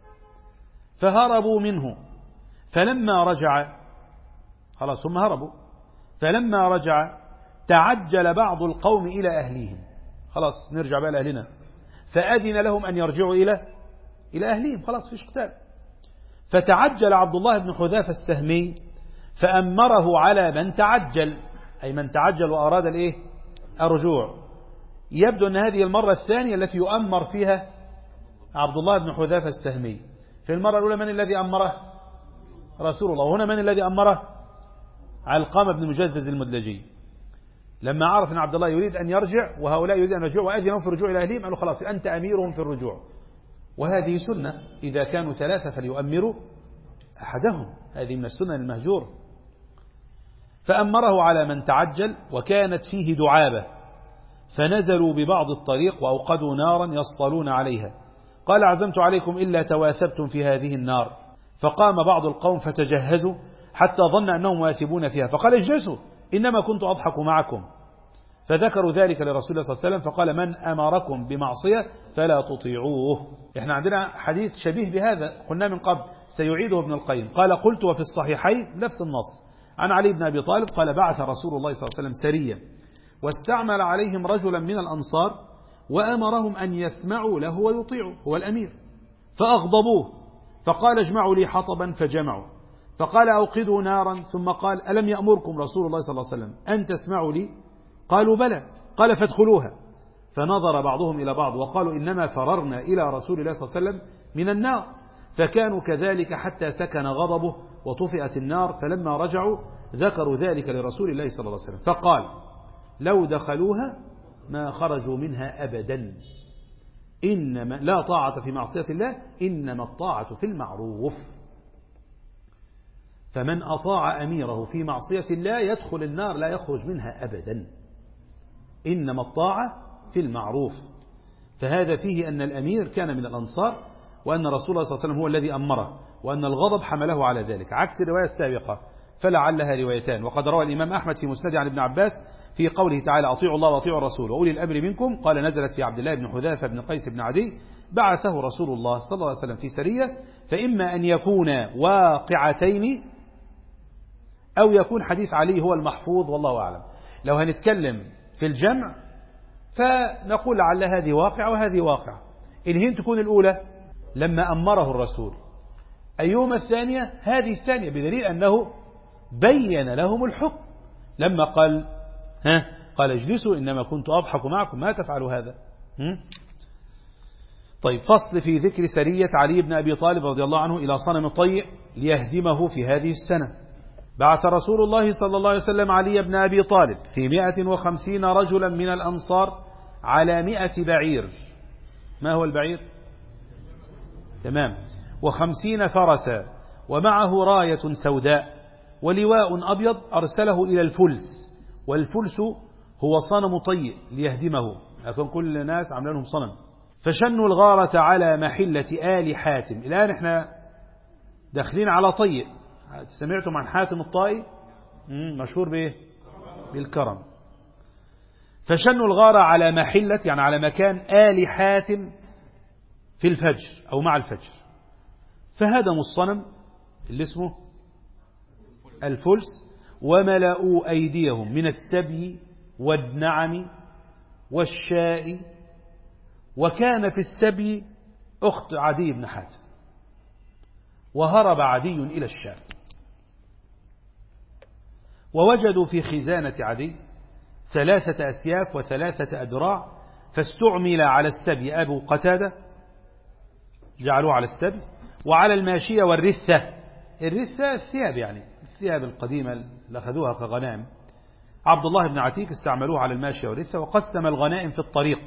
فهربوا منه. فلما رجع خلاص هم هربوا، فلما رجع تعجل بعض القوم إلى أهليهم، خلاص نرجع بقى لأهلنا، فأذن لهم أن يرجعوا إلى إلى أهليهم، خلاص فيش قتال. فتعجل عبد الله بن حذافة السهمي فأمره على من تعجل، أي من تعجل وأراد الإيه؟ الرجوع. يبدو أن هذه المرة الثانية التي يؤمر فيها عبد الله بن حذافة السهمي. في المرة الأولى من الذي أمره؟ رسول الله. وهنا من الذي أمره؟ علقمة بن مجزز المدلجي. لما عرف أن عبد الله يريد أن يرجع وهؤلاء يريد أن يرجعوا وأذنوا في الرجوع إلى أهلهم، قالوا خلاص أنت أميرهم في الرجوع. وهذه سنة، إذا كانوا ثلاثة فليؤمروا أحدهم، هذه من السنن المهجور. فأمره على من تعجل، وكانت فيه دعابة، فنزلوا ببعض الطريق وأوقدوا نارا يصطلون عليها. قال عزمت عليكم إلا تواثبتم في هذه النار. فقام بعض القوم فتجهزوا حتى ظن أنهم واثبون فيها، فقال اجلسوا إنما كنت أضحك معكم. فذكروا ذلك لرسول الله صلى الله عليه وسلم فقال من أمركم بمعصية فلا تطيعوه. احنا عندنا حديث شبيه بهذا قلنا من قبل سيعيده ابن القيم. قال قلت وفي الصحيحين نفس النص عن علي بن أبي طالب قال بعث رسول الله صلى الله عليه وسلم سريا واستعمل عليهم رجلا من الأنصار وأمرهم أن يسمعوا له ويطيعوا، هو الأمير، فأغضبوه فقال اجمعوا لي حطبا فجمعوا، فقال أوقدوا نارا، ثم قال ألم يأمركم رسول الله صلى الله عليه وسلم أن تسمعوا لي؟ قالوا بلى. قال فادخلوها. فنظر بعضهم إلى بعض وقالوا إنما فررنا إلى رسول الله صلى الله عليه وسلم من النار. فكانوا كذلك حتى سكن غضبه وطفئت النار. فلما رجعوا ذكروا ذلك لرسول الله صلى الله عليه وسلم فقال لو دخلوها ما خرجوا منها أبدا، إنما لا طاعة في معصية الله، إنما الطاعة في المعروف. فمن أطاع أميره في معصية الله يدخل النار لا يخرج منها أبدا، إنما الطاعة في المعروف. فهذا فيه أن الأمير كان من الأنصار، وأن رسول الله صلى الله عليه وسلم هو الذي أمره، وأن الغضب حمله على ذلك، عكس الرواية السابقة فلعلها روايتان. وقد روى الإمام أحمد في مسند عن ابن عباس في قوله تعالى أطيعوا الله وأطيعوا الرسول وأولي الأمر منكم، قال نزلت في عبد الله بن حذافة بن قيس بن عدي بعثه رسول الله صلى الله عليه وسلم في سرية، فإما أن يكون واقعتين أو يكون حديث علي هو المحفوظ، والله أعلم. لو هنتكلم في الجمع فنقول لعل هذه واقع وهذه واقع. إن تكون الأولى لما أمره الرسول، أيهما الثانية؟ هذه الثانية، بدليل أنه بين لهم الحكم لما قال ها قال اجلسوا إنما كنت أضحك معكم ما تفعلوا هذا. هم؟ طيب، فصل في ذكر سرية علي بن أبي طالب رضي الله عنه إلى صنم طيء ليهدمه في هذه السنة. بعث رسول الله صلى الله عليه وسلم علي بن أبي طالب في مئة وخمسين رجلا من الأنصار على مئة بعير. ما هو البعير؟ تمام. وخمسين فرسا، ومعه راية سوداء ولواء أبيض أرسله إلى الفلس، والفلس هو صنم طيء ليهدمه، لكن كل الناس عملوا لهم صنم. فشنوا الغارة على محلة آل حاتم. الآن احنا داخلين على طيء. سمعتم عن حاتم الطائي؟ مشهور بايه؟ بالكرم. فشنوا الغارة على محلة يعني على مكان آل حاتم في الفجر أو مع الفجر، فهدموا الصنم اللي اسمه الفلس، وملأوا أيديهم من السبي والنعم والشاء. وكان في السبي أخت عدي بن حاتم، وهرب عدي إلى الشام. ووجدوا في خزانة عدي ثلاثة أسياف وثلاثة أدراع، فاستعمل على السبي أبو قتادة، جعلوه على السبي، وعلى الماشية والرثة. الرثة الثياب، يعني الثياب القديمة اللي أخذوها كغنائم. عبد الله بن عتيك استعملوه على الماشية والرثة. وقسم الغنائم في الطريق،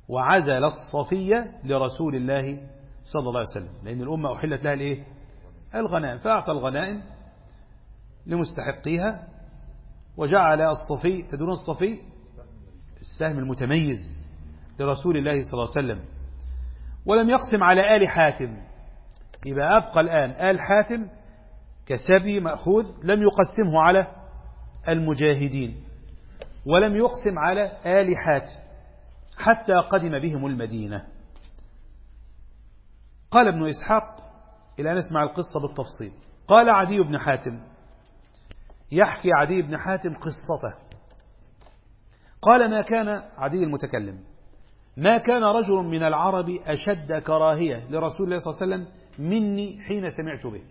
وعزل الصفية لرسول الله صلى الله عليه وسلم، لأن الأمة أحلت لها الإيه؟ الغنائم، فأعطى الغنائم لمستحقيها، وجعل الصفي، تدون الصفي السهم المتميز لرسول الله صلى الله عليه وسلم، ولم يقسم على آل حاتم. يبقى أبقى الآن آل حاتم كسبي مأخوذ، لم يقسمه على المجاهدين، ولم يقسم على آل حاتم حتى قدم بهم المدينة. قال ابن إسحاق إلى أن نسمع القصة بالتفصيل. قال عدي بن حاتم، يحكي عدي بن حاتم قصته، قال: ما كان عدي المتكلم ما كان رجل من العرب أشد كراهية لرسول الله صلى الله عليه وسلم مني حين سمعت به.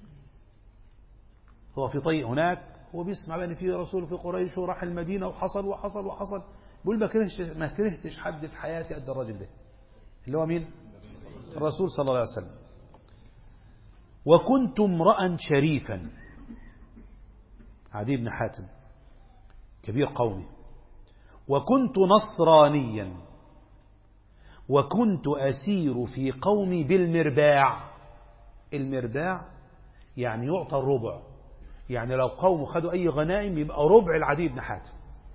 هو في طيء هناك، هو بيسمع بأن في رسول في قريش وراح المدينة وحصل وحصل وحصل، بيقول ما كرهتش ما كرهتش حد في حياتي قد الرجل ده، اللي هو مين؟ الرسول صلى الله عليه وسلم. وكنت امرأ شريفا، عدي بن حاتم كبير قومي، وكنت نصرانيا، وكنت أسير في قومي بالمرباع. المرباع يعني يعطى الربع، يعني لو قوم خدوا أي غنائم يبقى ربع العدي بن حاتم،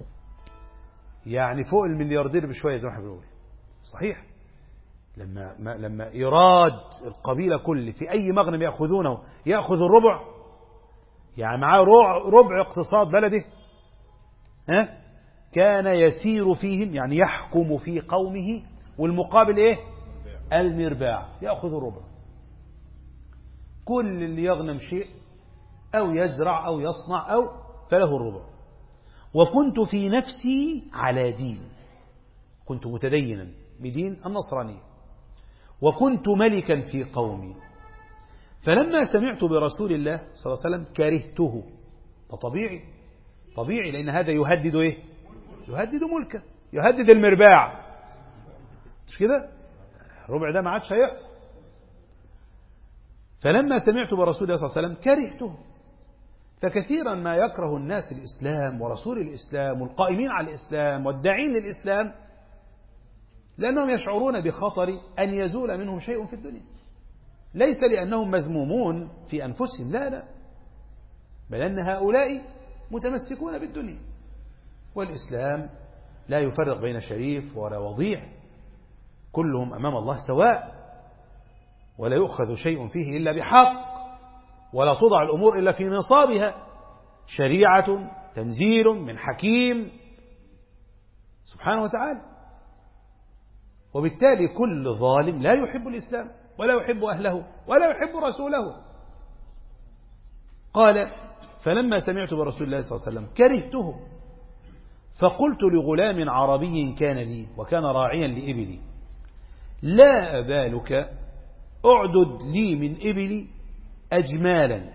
يعني فوق الملياردير بشوية زي ما احنا بنقول. صحيح، لما ما لما إيراد القبيلة كل في أي مغنم يأخذونه يأخذ الربع، يعني معاه ربع اقتصاد بلده، ها؟ كان يسير فيهم، يعني يحكم في قومه، والمقابل ايه؟ المرباع، يأخذ الربع. كل اللي يغنم شيء أو يزرع أو يصنع أو فله الربع. وكنت في نفسي على دين، كنت متدينا بدين النصرانية، وكنت ملكا في قومي. فلما سمعت برسول الله صلى الله عليه وسلم كرهته. طبيعي طبيعي لأن هذا يهدد إيه؟ يهدد ملكه، يهدد المرباع، مش كده؟ الربع ده ما عادش هيحصل. فلما سمعت برسول الله صلى الله عليه وسلم كرهته. فكثيرا ما يكره الناس الإسلام ورسول الإسلام والقائمين على الإسلام والداعين للإسلام لأنهم يشعرون بخطر أن يزول منهم شيء في الدنيا، ليس لأنهم مذمومون في أنفسهم، لا لا، بل أن هؤلاء متمسكون بالدنيا، والإسلام لا يفرق بين شريف ولا وضيع، كلهم أمام الله سواء، ولا يؤخذ شيء فيه إلا بحق، ولا توضع الأمور إلا في نصابها، شريعة تنزيل من حكيم سبحانه وتعالى. وبالتالي كل ظالم لا يحب الإسلام ولا يحب أهله ولا يحب رسوله. قال: فلما سمعت برسول الله صلى الله عليه وسلم كرهته، فقلت لغلام عربي كان لي وكان راعيا لإبلي: لا أبالك أعدد لي من إبلي أجمالا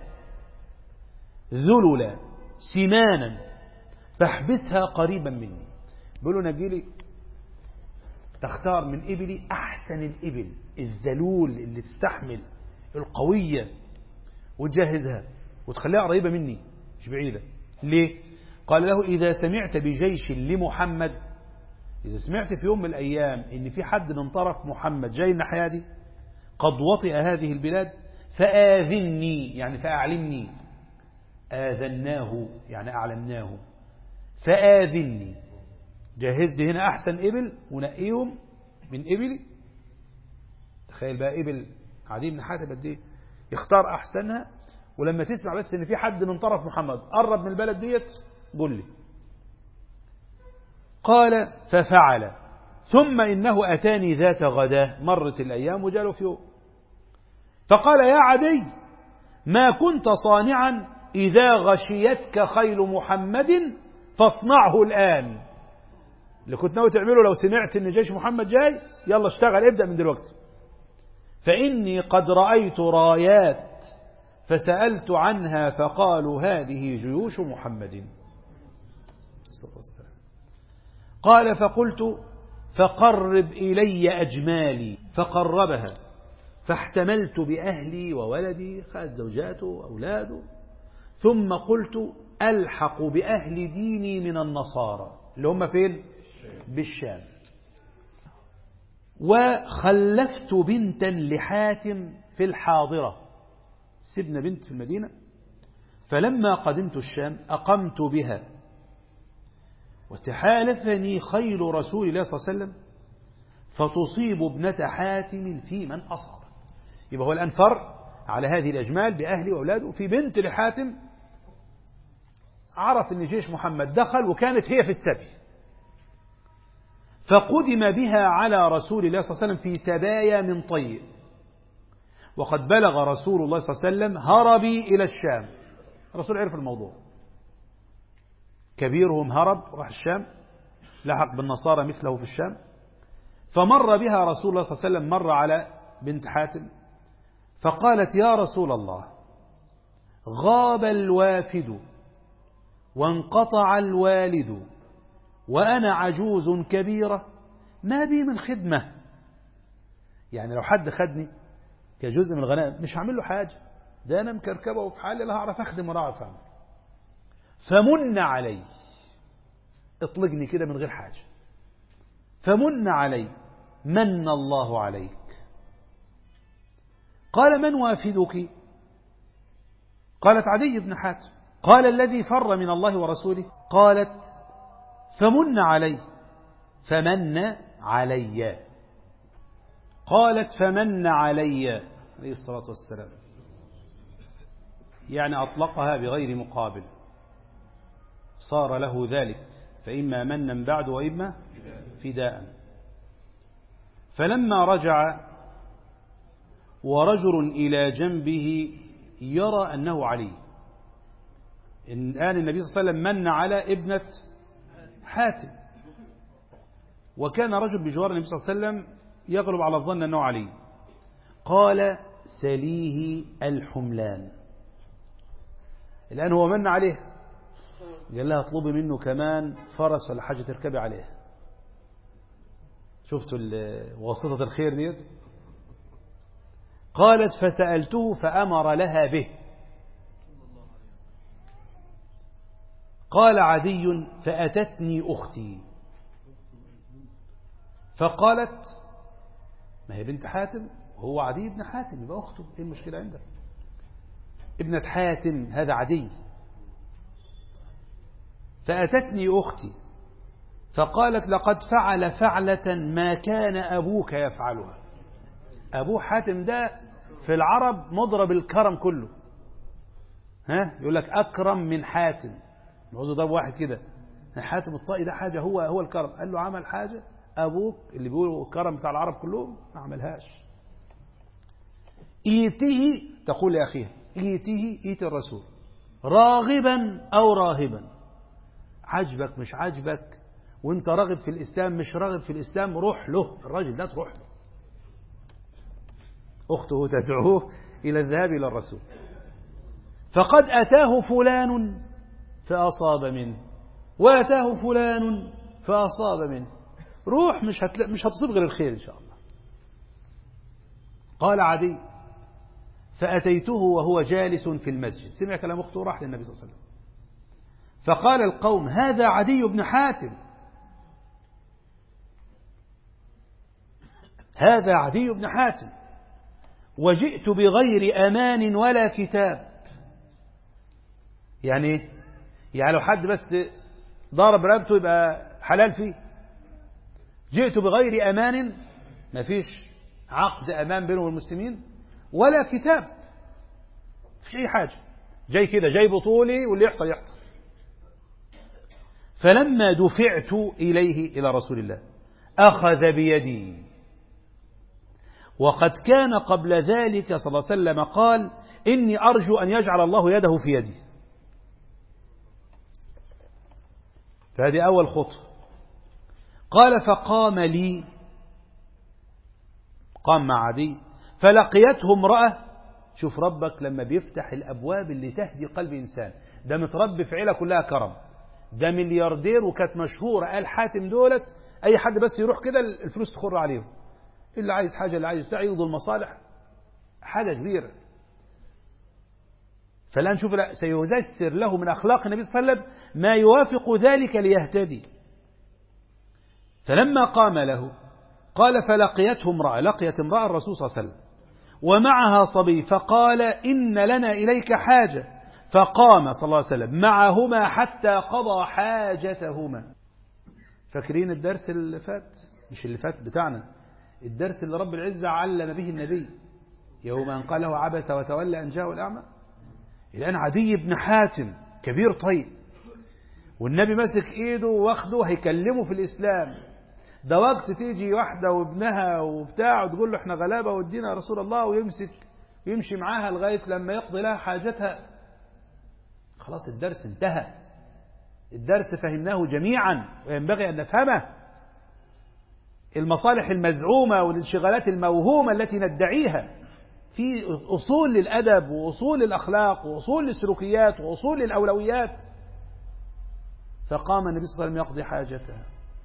ذللا سمانا فاحبسها قريبا مني. بيقولوا نجيلي تختار من إبلي أحسن الإبل الذلول اللي تستحمل القوية، وتجهزها وتخليها قريبة مني مش بعيدة. ليه؟ قال له: إذا سمعت بجيش لمحمد، إذا سمعت في يوم من الأيام إن في حد من طرف محمد جاي الناحية دي قد وطئ هذه البلاد فآذني، يعني فأعلمني، آذناه يعني أعلمناه، فآذني، جهز لي هنا أحسن إبل ونقيهم من إبلي. تخيل بقى إبل عدي بن حاتم قد إيه، يختار أحسنها، ولما تسمع بس إن في حد من طرف محمد قرب من البلد ديت قل لي. قال: ففعل. ثم إنه أتاني ذات غداه، مرت الأيام وجاله في يوم، فقال: يا عدي، ما كنت صانعا إذا غشيتك خيل محمد فاصنعه الآن. اللي كنت ناوي تعمله لو سمعت إن جيش محمد جاي، يلا اشتغل، ابدأ من دلوقتي. فإني قد رأيت رايات فسألت عنها فقالوا هذه جيوش محمد. قال: فقلت: فقرب إلي أجمالي، فقربها، فاحتملت بأهلي وولدي، خذ زوجاته وأولاده، ثم قلت: ألحق بأهل ديني من النصارى اللي هم فين؟ بالشام. وخلفت بنتا لحاتم في الحاضرة، سيبنا بنت في المدينة. فلما قدمت الشام أقمت بها وتحالفني خيل رسول الله صلى الله عليه وسلم فتصيب ابنة حاتم في من أصابت. يبقى هو الآن فر على هذه الأجمال بأهله وأولاده، في بنت لحاتم عرف أن جيش محمد دخل وكانت هي في السبي، فقدم بها على رسول الله صلى الله عليه وسلم في سبايا من طي، وقد بلغ رسول الله صلى الله عليه وسلم هربي إلى الشام. الرسول عرف الموضوع، كبيرهم هرب راح الشام، لحق بالنصارى مثله في الشام. فمر بها رسول الله صلى الله عليه وسلم، مر على بنت حاتم فقالت يا رسول الله غاب الوافد وانقطع الوالد وأنا عجوز كبيرة ما بي من خدمة. يعني لو حد خدني كجزء من الغنائم مش هعمل له حاجة، ده أنا مكركبة وفي حالي لا هعرف أخدم ولا أعرف أعمل، فمن علي، اطلقني كده من غير حاجة، فمن علي من الله عليك. قال من وافدك؟ قالت عدي بن حاتم. قال الذي فر من الله ورسوله. قالت فمن علي، فمن علي. قالت فمن علي عليه الصلاة والسلام، يعني أطلقها بغير مقابل، صار له ذلك، فإما منا بعد وإما فداء. فلما رجع ورجل إلى جنبه يرى أنه علي، الآن النبي صلى الله عليه وسلم من على ابنة حاتم، وكان رجل بجوار النبي صلى الله عليه وسلم يغلب على الظن أنه علي. قال سليه الحملان، الآن هو من عليه، قال لها اطلبي منه كمان فرس ولا حاجة تركبي عليه. شفتوا واسطة الخير دي؟ قالت فسألته فأمر لها به. قال عدي فأتتني أختي فقالت ما هي بنت حاتم وهو عدي بن حاتم يبقى أخته، إيه المشكلة عندك؟ ابنة حاتم هذا عدي. فأتتني أختي فقالت لقد فعل فعلة ما كان أبوك يفعلها. أبو حاتم ده في العرب مضرب الكرم كله، ها يقول لك أكرم من حاتم، نعوذ ضرب واحد كده، حاتم الطائي ده حاجة هو هو الكرم. قال له عمل حاجة أبوك اللي بيقولوا الكرم بتاع العرب كلهم ما عملهاش. إيته تقول لأخيها إيته إيت الرسول راغبا أو راهبا، عجبك مش عجبك وانت راغب في الإسلام مش راغب في الإسلام، روح له الراجل ده تروح له. أخته تدعوه إلى الذهاب إلى الرسول. فقد أتاه فلان فأصاب منه وأتاه فلان فأصاب منه، روح مش هتلا... مش هتصيب غير الخير إن شاء الله. قال عدي فأتيته وهو جالس في المسجد، سمع كلام أخته راح للنبي صلى الله عليه وسلم. فقال القوم هذا عدي بن حاتم، هذا عدي بن حاتم وجئت بغير أمان ولا كتاب. يعني يعني لو حد بس ضرب رقبته يبقى حلال فيه. جئت بغير أمان، ما فيش عقد أمان بينه والمسلمين ولا كتاب، مفيش أي حاجة، جاي كده جاي بطولي واللي يحصل يحصل. فلما دفعت إليه إلى رسول الله أخذ بيدي، وقد كان قبل ذلك صلى الله عليه وسلم قال إني أرجو أن يجعل الله يده في يدي. فهذه أول خطوة. قال فقام لي، قام مع عدي فلقيته امرأة. شوف ربك لما بيفتح الأبواب اللي تهدي قلب إنسان، ده متربي في عيلة كلها كرم، ده ملياردير وكانت مشهورة قال حاتم دولت أي حد بس يروح كده الفلوس تخر عليهم، اللي عايز حاجة اللي عايز يعوض المصالح، حاجة كبيرة. فالآن شوف سييسر له من أخلاق النبي صلى الله عليه وسلم ما يوافق ذلك ليهتدي. فلما قام له قال فلقيته امرأة، لقيت امرأة الرسول صلى الله عليه وسلم ومعها صبي، فقال إن لنا إليك حاجة، فقام صلى الله عليه وسلم معهما حتى قضى حاجتهما. فاكرين الدرس اللي فات؟ مش اللي فات بتاعنا، الدرس اللي رب العزة علم به النبي يوم أن قال له عبس وتولى أن جاءه الأعمى. الآن عدي بن حاتم كبير طيب، والنبي ماسك ايده واخده هيكلمه في الإسلام. ده وقت تيجي واحدة وابنها وبتاع وتقول له احنا غلابة ودينا يا رسول الله، ويمسك ويمشي معاها لغاية لما يقضي لها حاجتها. خلاص الدرس انتهى، الدرس فهمناه جميعا وينبغي أن نفهمه. المصالح المزعومة والانشغالات الموهومة التي ندعيها، في أصول للأدب وأصول للأخلاق وأصول للسلوكيات وأصول للأولويات. فقام النبي صلى الله عليه وسلم يقضي حاجته.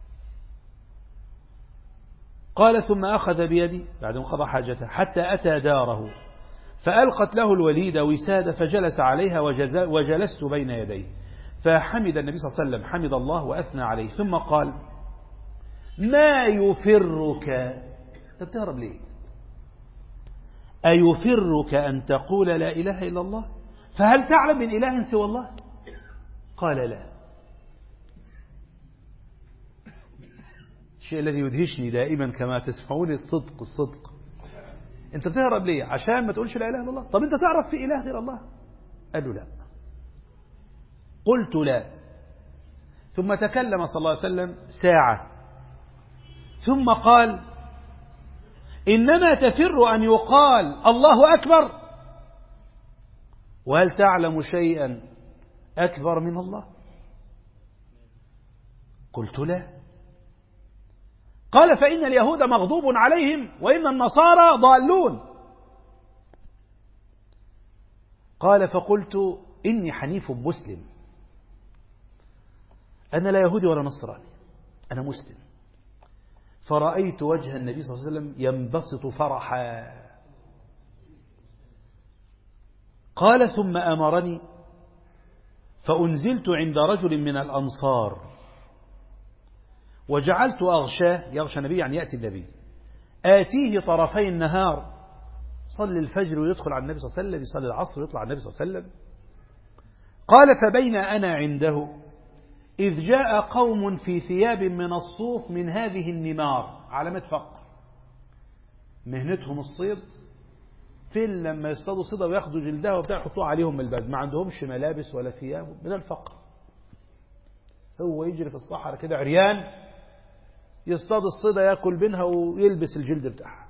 قال ثم أخذ بيدي بعد أن قضى حاجته حتى أتى داره، فألقت له الوليد وسادة فجلس عليها وجلست بين يديه. فحمد النبي صلى الله عليه وسلم، حمد الله وأثنى عليه، ثم قال ما يفرك؟ أنت بتهرب ليه؟ أيفرك أن تقول لا إله إلا الله؟ فهل تعلم من إله سوى الله؟ قال لا. الشيء الذي يدهشني دائما كما تسمعون الصدق الصدق. أنت بتهرب ليه؟ عشان ما تقولش لا إله إلا الله؟ طب أنت تعرف في إله غير الله؟ قال له لا. قلت لا. ثم تكلم صلى الله عليه وسلم ساعة، ثم قال إنما تفر أن يقال الله أكبر، وهل تعلم شيئا أكبر من الله؟ قلت لا. قال فإن اليهود مغضوب عليهم وإن النصارى ضالون. قال فقلت إني حنيف مسلم، أنا لا يهودي ولا نصراني، أنا مسلم. فرأيت وجه النبي صلى الله عليه وسلم ينبسط فرحا. قال ثم أمرني فأنزلت عند رجل من الأنصار وجعلت أغشاه، يغشى النبي يعني يأتي النبي، آتيه طرفي النهار، صلي الفجر ويدخل على النبي صلى الله عليه وسلم، يصلي العصر ويطلع على النبي صلى الله عليه وسلم. قال فبين أنا عنده إذ جاء قوم في ثياب من الصوف من هذه النمار، علامة فقر، مهنتهم الصيد، فين لما يصطادوا صيدة وياخدوا جلدها وبتاع يحطوها عليهم من البلد، ما عندهمش ملابس ولا ثياب من الفقر. هو يجري في الصحراء كده عريان، يصطاد الصيدة يأكل منها ويلبس الجلد بتاعها.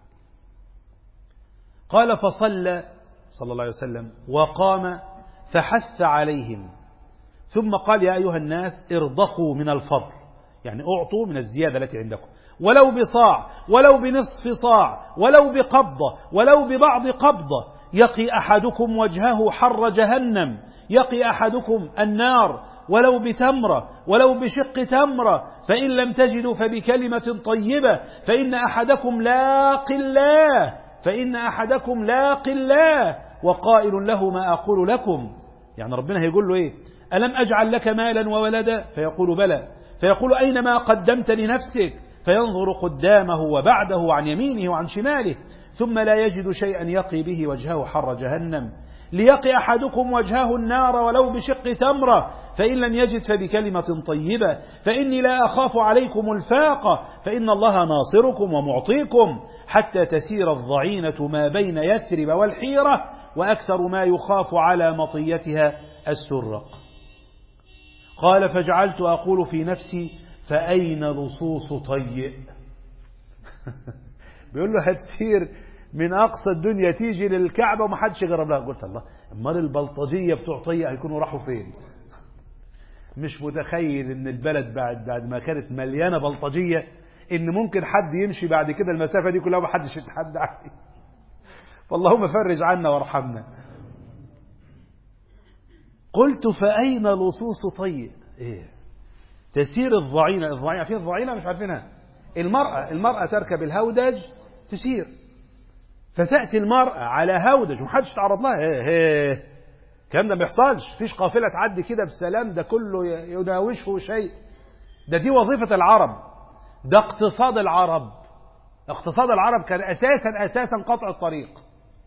قال فصلى صلى الله عليه وسلم وقام فحث عليهم، ثم قال يا أيها الناس ارضخوا من الفضل، يعني أعطوا من الزيادة التي عندكم، ولو بصاع ولو بنصف صاع ولو بقبضة ولو ببعض قبضة، يقي أحدكم وجهه حر جهنم، يقي أحدكم النار ولو بتمرة ولو بشق تمرة، فإن لم تجدوا فبكلمة طيبة، فإن أحدكم لاق الله فإن أحدكم لاق الله وقائل له ما أقول لكم. يعني ربنا هيقول له إيه؟ ألم أجعل لك مالا وولدا؟ فيقول بلى. فيقول أين ما قدمت لنفسك؟ فينظر قدامه وبعده عن يمينه وعن شماله، ثم لا يجد شيئا يقي به وجهه حر جهنم. ليقي أحدكم وجهه النار ولو بشق تمرة، فإن لم يجد فبكلمة طيبة، فإني لا أخاف عليكم الفاقة، فإن الله ناصركم ومعطيكم، حتى تسير الضعينة ما بين يثرب والحيرة، وأكثر ما يخاف على مطيتها السرق. قال فجعلت أقول في نفسي فأين لصوص طيء؟ بيقول له هتسير من أقصى الدنيا تيجي للكعبة ومحدش يقرب لها. قلت الله، امال البلطجية بتوع طيء هيكونوا راحوا فين؟ مش متخيل ان البلد بعد بعد ما كانت مليانة بلطجية ان ممكن حد يمشي بعد كده المسافة دي كلها ومحدش يتحدى عليه. فاللهم فرج عنا وارحمنا. قلت فأين لصوص طيء؟ ايه تسير الضعينة؟ الضعينة عارفين الضعينة؟ مش عارفينها؟ المرأة المرأة تركب الهودج تسير، فتأتي المرأة على هودج ومحدش تعرض لها. ايه ايه الكلام ده ما بيحصلش، فيش قافلة تعدي كده بسلام، ده كله يناوشه شيء. ده دي وظيفة العرب، ده اقتصاد العرب. اقتصاد العرب كان أساسا أساسا قطع الطريق.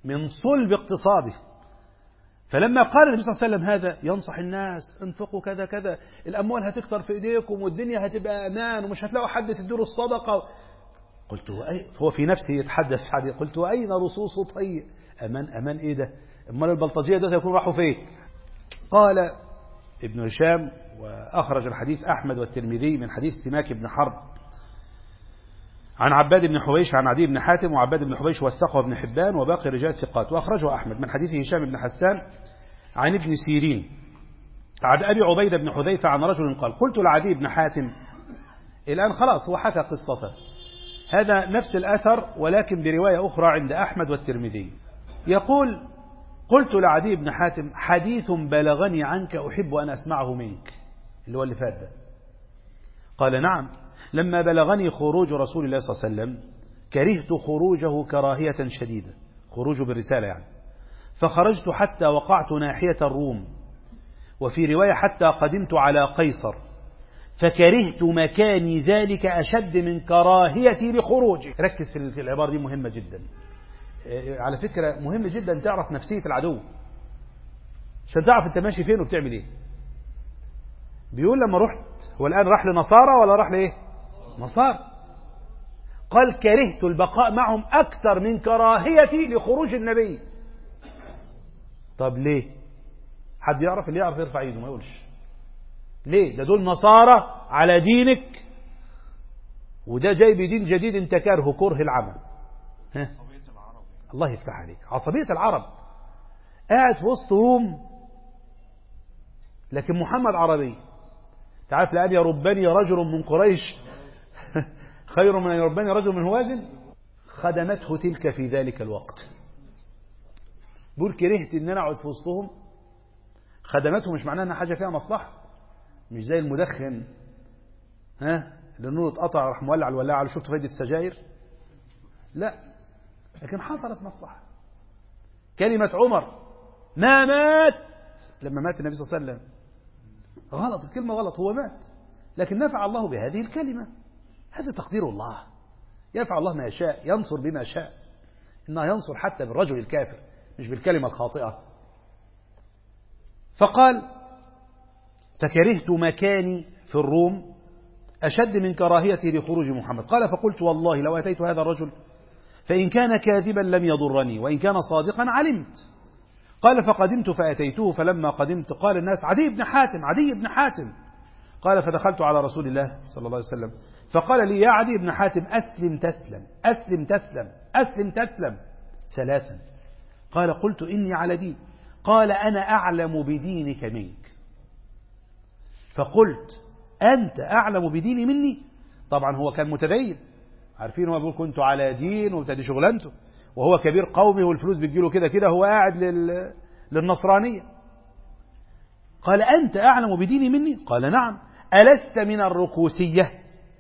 من صلب اقتصاده. فلما قال النبي صلى الله عليه وسلم هذا ينصح الناس انفقوا كذا كذا، الأموال هتكتر في إيديكم والدنيا هتبقى أمان ومش هتلاقوا حد تديله الصدقة. قلت هو في نفسه يتحدث حديث، قلت أين رصوص طيء؟ أمان أمان إيه ده؟ أمال البلطجية ده يكون راحوا فين؟ قال ابن هشام وأخرج الحديث أحمد والترمذي من حديث سماك بن حرب عن عباد بن حبيش عن عدي بن حاتم، وعباد بن حبيش وثقه ابن حبان وباقي رجال ثقات، وأخرجه أحمد من حديث هشام بن حسان عن ابن سيرين عن أبي عبيدة بن حذيفة عن رجل قال قلت لعدي بن حاتم. الآن خلاص هو حكى قصته، هذا نفس الأثر ولكن برواية أخرى عند أحمد والترمذي. يقول قلت لعدي بن حاتم حديث بلغني عنك أحب أن أسمعه منك، اللي هو اللي فات ده. قال نعم، لما بلغني خروج رسول الله صلى الله عليه وسلم كرهت خروجه كراهية شديدة، خروجه بالرسالة يعني، فخرجت حتى وقعت ناحية الروم، وفي رواية حتى قدمت على قيصر، فكرهت مكاني ذلك أشد من كراهيتي لخروجي. ركز في العبارة دي، مهمة جدا على فكرة، مهم جدا تعرف نفسية العدو عشان تعرف انت ماشي فين وبتعمل ايه. بيقول لما رحت، هو الآن راح لنصارى ولا راح لإيه؟ نصارى. قال كرهت البقاء معهم أكثر من كراهيتي لخروج النبي. طب ليه؟ حد يعرف؟ اللي يعرف يرفع ايده ما يقولش. ليه؟ ده دول نصارى على دينك، وده جاي بدين جديد انت كاره كره العمل. ها؟ الله يفتح عليك، عصبية العرب. قاعد في وسط روم لكن محمد عربي. تعرف لأن يربني رجل من قريش خير من أن يربني رجل من هوازن. خدمته تلك في ذلك الوقت. بقول كرهت ان انا اقعد في وسطهم. خدمته مش معناها ان حاجه فيها مصلحه، مش زي المدخن ها اللي النور اتقطع راح مولع الولاعه، شفت فايده السجاير؟ لا، لكن حصلت مصلحه. كلمه عمر ما مات لما مات النبي صلى الله عليه وسلم غلط، الكلمه غلط، هو مات لكن نفع الله بهذه الكلمه. هذا تقدير الله، يفعل الله ما يشاء، ينصر بما شاء. انه ينصر حتى بالرجل الكافر مش بالكلمه الخاطئه. فقال فكرهت مكاني في الروم أشد من كراهيتي لخروج محمد. قال فقلت والله لو أتيت هذا الرجل فإن كان كاذبا لم يضرني وإن كان صادقا علمت. قال فقدمت فأتيته، فلما قدمت قال الناس عدي بن حاتم عدي بن حاتم. قال فدخلت على رسول الله صلى الله عليه وسلم فقال لي يا عدي بن حاتم أسلم تسلم أسلم تسلم أسلم تسلم ثلاثا. قال قلت إني على دين. قال أنا أعلم بدينك منك. فقلت أنت أعلم بديني مني؟ طبعا هو كان متدين، عارفين هو بيقول كنت على دين وابتدي شغلانته، وهو كبير قومي والفلوس بتجيله كده كده، هو قاعد لل... للنصرانية. قال أنت أعلم بديني مني؟ قال نعم. ألست من الركوسية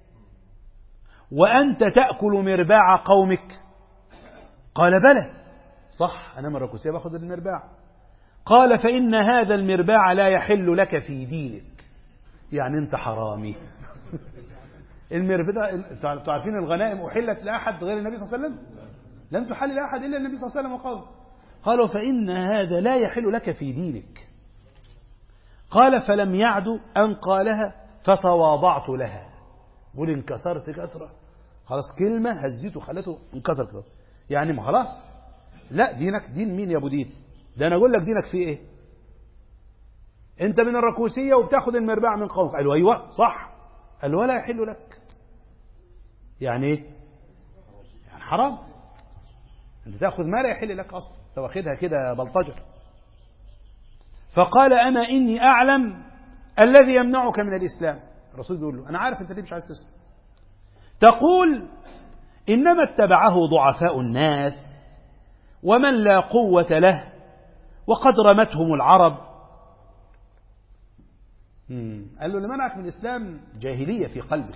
وأنت تأكل مرباع قومك؟ قال بلى صح، أنا من الركوسية باخذ المرباع. قال فإن هذا المرباع لا يحل لك في دينك، يعني أنت حرامي. المرباع، تعرفين الغنائم أحلت لأحد غير النبي صلى الله عليه وسلم؟ لم تحل لأحد إلا النبي صلى الله عليه وسلم وقال. قالوا فإن هذا لا يحل لك في دينك. قال فلم يعد أن قالها فتواضعت لها. بقول انكسرت كسرة، خلاص كلمة هزيته خلته انكسر كده، يعني ما خلاص. لا، دينك دين مين يا ابو دين؟ ده انا اقول لك دينك فيه ايه؟ انت من الركوسية وبتاخذ المرباع من قومك. قالوا ايوه صح. قال ولا يحل لك، يعني ايه؟ يعني حرام، انت تاخذ ما لا يحل لك اصلا، انت واخدها كده بلطجة. فقال انا اني اعلم الذي يمنعك من الاسلام. الرسول بيقول له انا عارف انت ليه مش عايز تسلم. تقول انما اتبعه ضعفاء الناس ومن لا قوة له وقد رمتهم العرب. مم. قال له اللي منعك من الإسلام جاهلية في قلبك.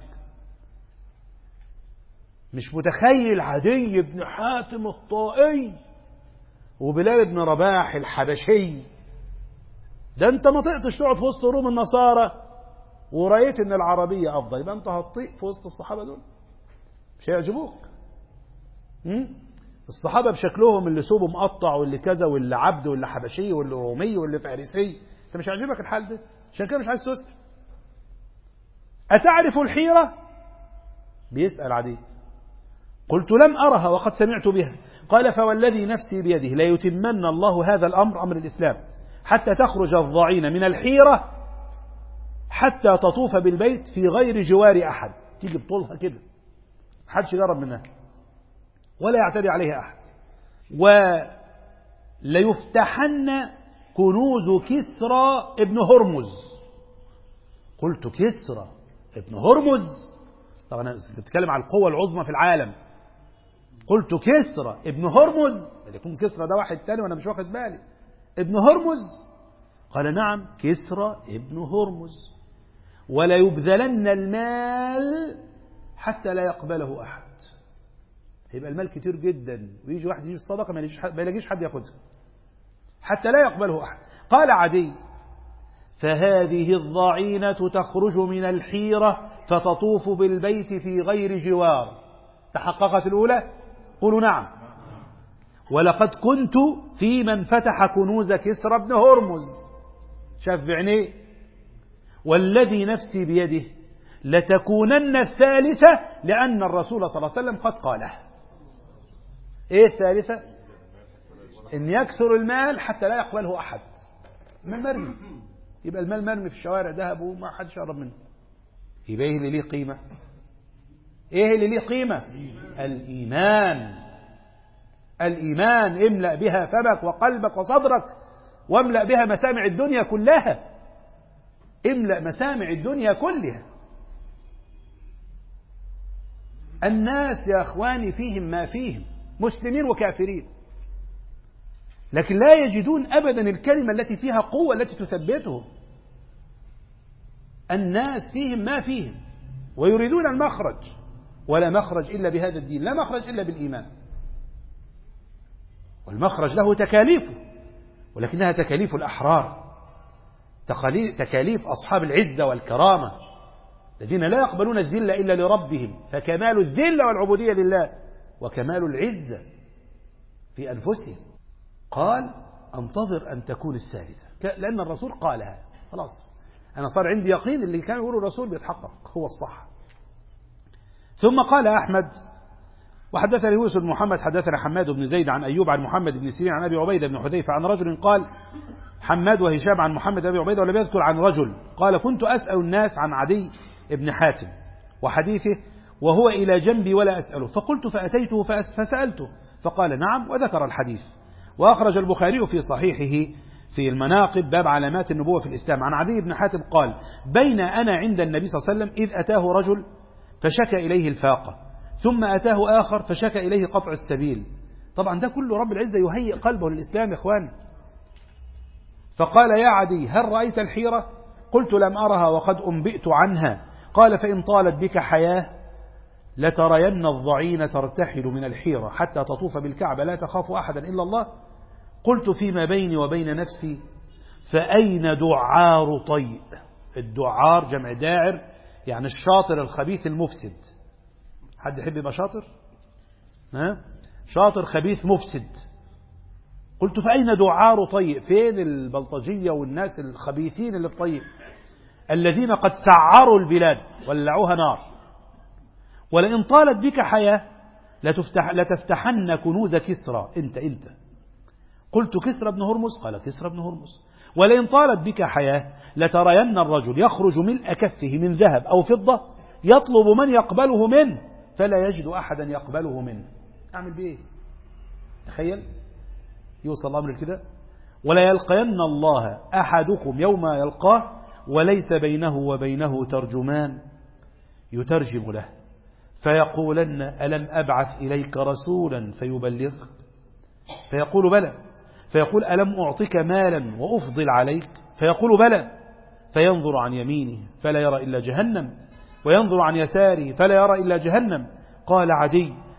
مش متخيل عدي بن حاتم الطائي وبلال بن رباح الحبشي، ده انت ما طقتش تقعد في وسط روم النصارى ورأيت ان العربية افضل، يبقى انت هتطيق في وسط الصحابة دول؟ مش هيعجبوك. الصحابة بشكلهم اللي ثوبه مقطع واللي كذا واللي عبد واللي حبشي واللي رومي واللي فارسي، انت مش عاجبك الحال ده، عشان كده مش عايز تسلم. أتعرف الحيرة؟ بيسأل عدي. قلت لم أرها وقد سمعت بها. قال فوالذي نفسي بيده لا يتمن الله هذا الأمر، أمر الإسلام، حتى تخرج الضعين من الحيرة حتى تطوف بالبيت في غير جوار أحد، تيجي بطولها كده محدش يقرب منها ولا يعتدي عليها أحد. وليفتحن كنوز كسرى ابن هرمز. قلت كسرى ابن هرمز؟ طبعا أنا بتكلم عن القوة العظمى في العالم. قلت كسرى ابن هرمز، يكون كسرى ده واحد تاني وأنا مش واخد بالي. ابن هرمز؟ قال نعم كسرى ابن هرمز. ولا يبذلن المال حتى لا يقبله أحد. يبقى المال كتير جدا ويجي واحد يجي الصدقة ما يلاقيش حد ياخدها حتى لا يقبله أحد. قال عدي فهذه الضعينة تخرج من الحيرة فتطوف بالبيت في غير جوار. تحققت الأولى؟ قولوا نعم. ولقد كنت في من فتح كنوز كسرى بن هرمز، شاف بعينيه. والذي نفسي بيده لتكونن الثالثة، لأن الرسول صلى الله عليه وسلم قد قاله. ايه الثالثة؟ ان يكثر المال حتى لا يقبله احد. المال مرمي، يبقى المال مرمي في الشوارع ذهب وما حدش يقرب منه. يبقى ايه اللي ليه قيمة؟ ايه اللي ليه قيمة؟ الايمان. الايمان املأ بها فمك وقلبك وصدرك، واملأ بها مسامع الدنيا كلها. املأ مسامع الدنيا كلها. الناس يا اخواني فيهم ما فيهم، مسلمين وكافرين، لكن لا يجدون أبدا الكلمة التي فيها قوة التي تثبتهم. الناس فيهم ما فيهم ويريدون المخرج، ولا مخرج إلا بهذا الدين، لا مخرج إلا بالإيمان. والمخرج له تكاليفه، ولكنها تكاليف الأحرار، تكاليف أصحاب العزة والكرامة الذين لا يقبلون الذل إلا لربهم، فكمال الذل والعبودية لله وكمال العزة في أنفسهم. قال انتظر أن تكون الثالثة، لأن الرسول قالها. خلاص أنا صار عندي يقين اللي كان يقوله الرسول بيتحقق، هو الصح. ثم قال أحمد وحدثنا يوسف بن محمد حدثنا حماد بن زيد عن أيوب عن محمد بن سيرين عن أبي عبيدة بن حذيفة عن رجل قال حماد وهشام عن محمد أبي عبيدة، ولم يذكر عن رجل. قال كنت أسأل الناس عن عدي بن حاتم وحديثه وهو إلى جنبي ولا أسأله، فقلت فأتيته فسألته فقال نعم وذكر الحديث. وأخرج البخاري في صحيحه في المناقب باب علامات النبوة في الإسلام عن عدي بن حاتم قال بين أنا عند النبي صلى الله عليه وسلم إذ أتاه رجل فشكى إليه الفاقة، ثم أتاه آخر فشكى إليه قطع السبيل. طبعا ده كله رب العزة يهيئ قلبه للإسلام يا إخوان. فقال يا عدي هل رأيت الحيرة؟ قلت لم أرها وقد أنبئت عنها. قال فإن طالت بك حياة لترين الضعين ترتحل من الحيرة حتى تطوف بالكعبة لا تخاف أحدا إلا الله. قلت فيما بيني وبين نفسي فأين دعار طيء؟ الدعار جمع داعر، يعني الشاطر الخبيث المفسد. حد يحب يبقى شاطر؟ ها؟ شاطر خبيث مفسد. قلت فأين دعار طيء؟ فين البلطجية والناس الخبيثين اللي في طيء الذين قد سعروا البلاد ولعوها نار؟ ولئن طالت بك حياة لتفتح لتفتحن كنوز كسرى. انت انت قلت كسرى بن هرمز؟ قال كسرى بن هرمز. ولئن طالت بك حياة لترين الرجل يخرج ملء كفه من ذهب أو فضة يطلب من يقبله منه فلا يجد أحدا يقبله منه. أعمل بإيه؟ تخيل يوصل الأمر كده. ولا يلقين الله أحدكم يوم يلقاه وليس بينه وبينه ترجمان يترجم له فيقولن ألم أبعث إليك رسولا فيبلغك؟ فيقول بلى. فيقول ألم أعطك مالا وأفضل عليك؟ فيقول بلى. فينظر عن يمينه فلا يرى إلا جهنم وينظر عن يساره فلا يرى إلا جهنم. قال عدي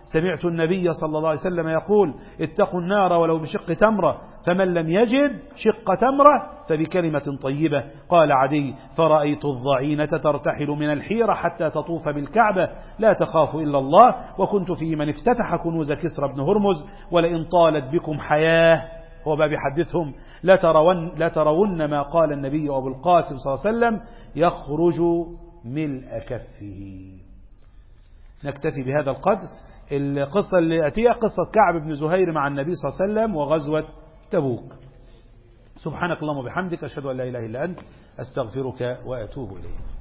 سمعت النبي صلى الله عليه وسلم يقول اتقوا النار ولو بشق تمرة فمن لم يجد شق تمرة فبكلمة طيبة. قال عدي فرأيت الضعينة ترتحل من الحيرة حتى تطوف بالكعبة لا تخاف إلا الله، وكنت في من افتتح كنوز كسرى بن هرمز ولئن طالت بكم حياة، هو بقى بيحدثهم، لا ترون, لا ترون ما قال النبي أبو القاسم صلى الله عليه وسلم يخرج ملء كفه. نكتفي بهذا القدر. القصة اللي أتيها قصة كعب بن زهير مع النبي صلى الله عليه وسلم وغزوة تبوك. سبحانك اللهم وبحمدك أشهد أن لا إله إلا أنت أستغفرك وأتوب إليك.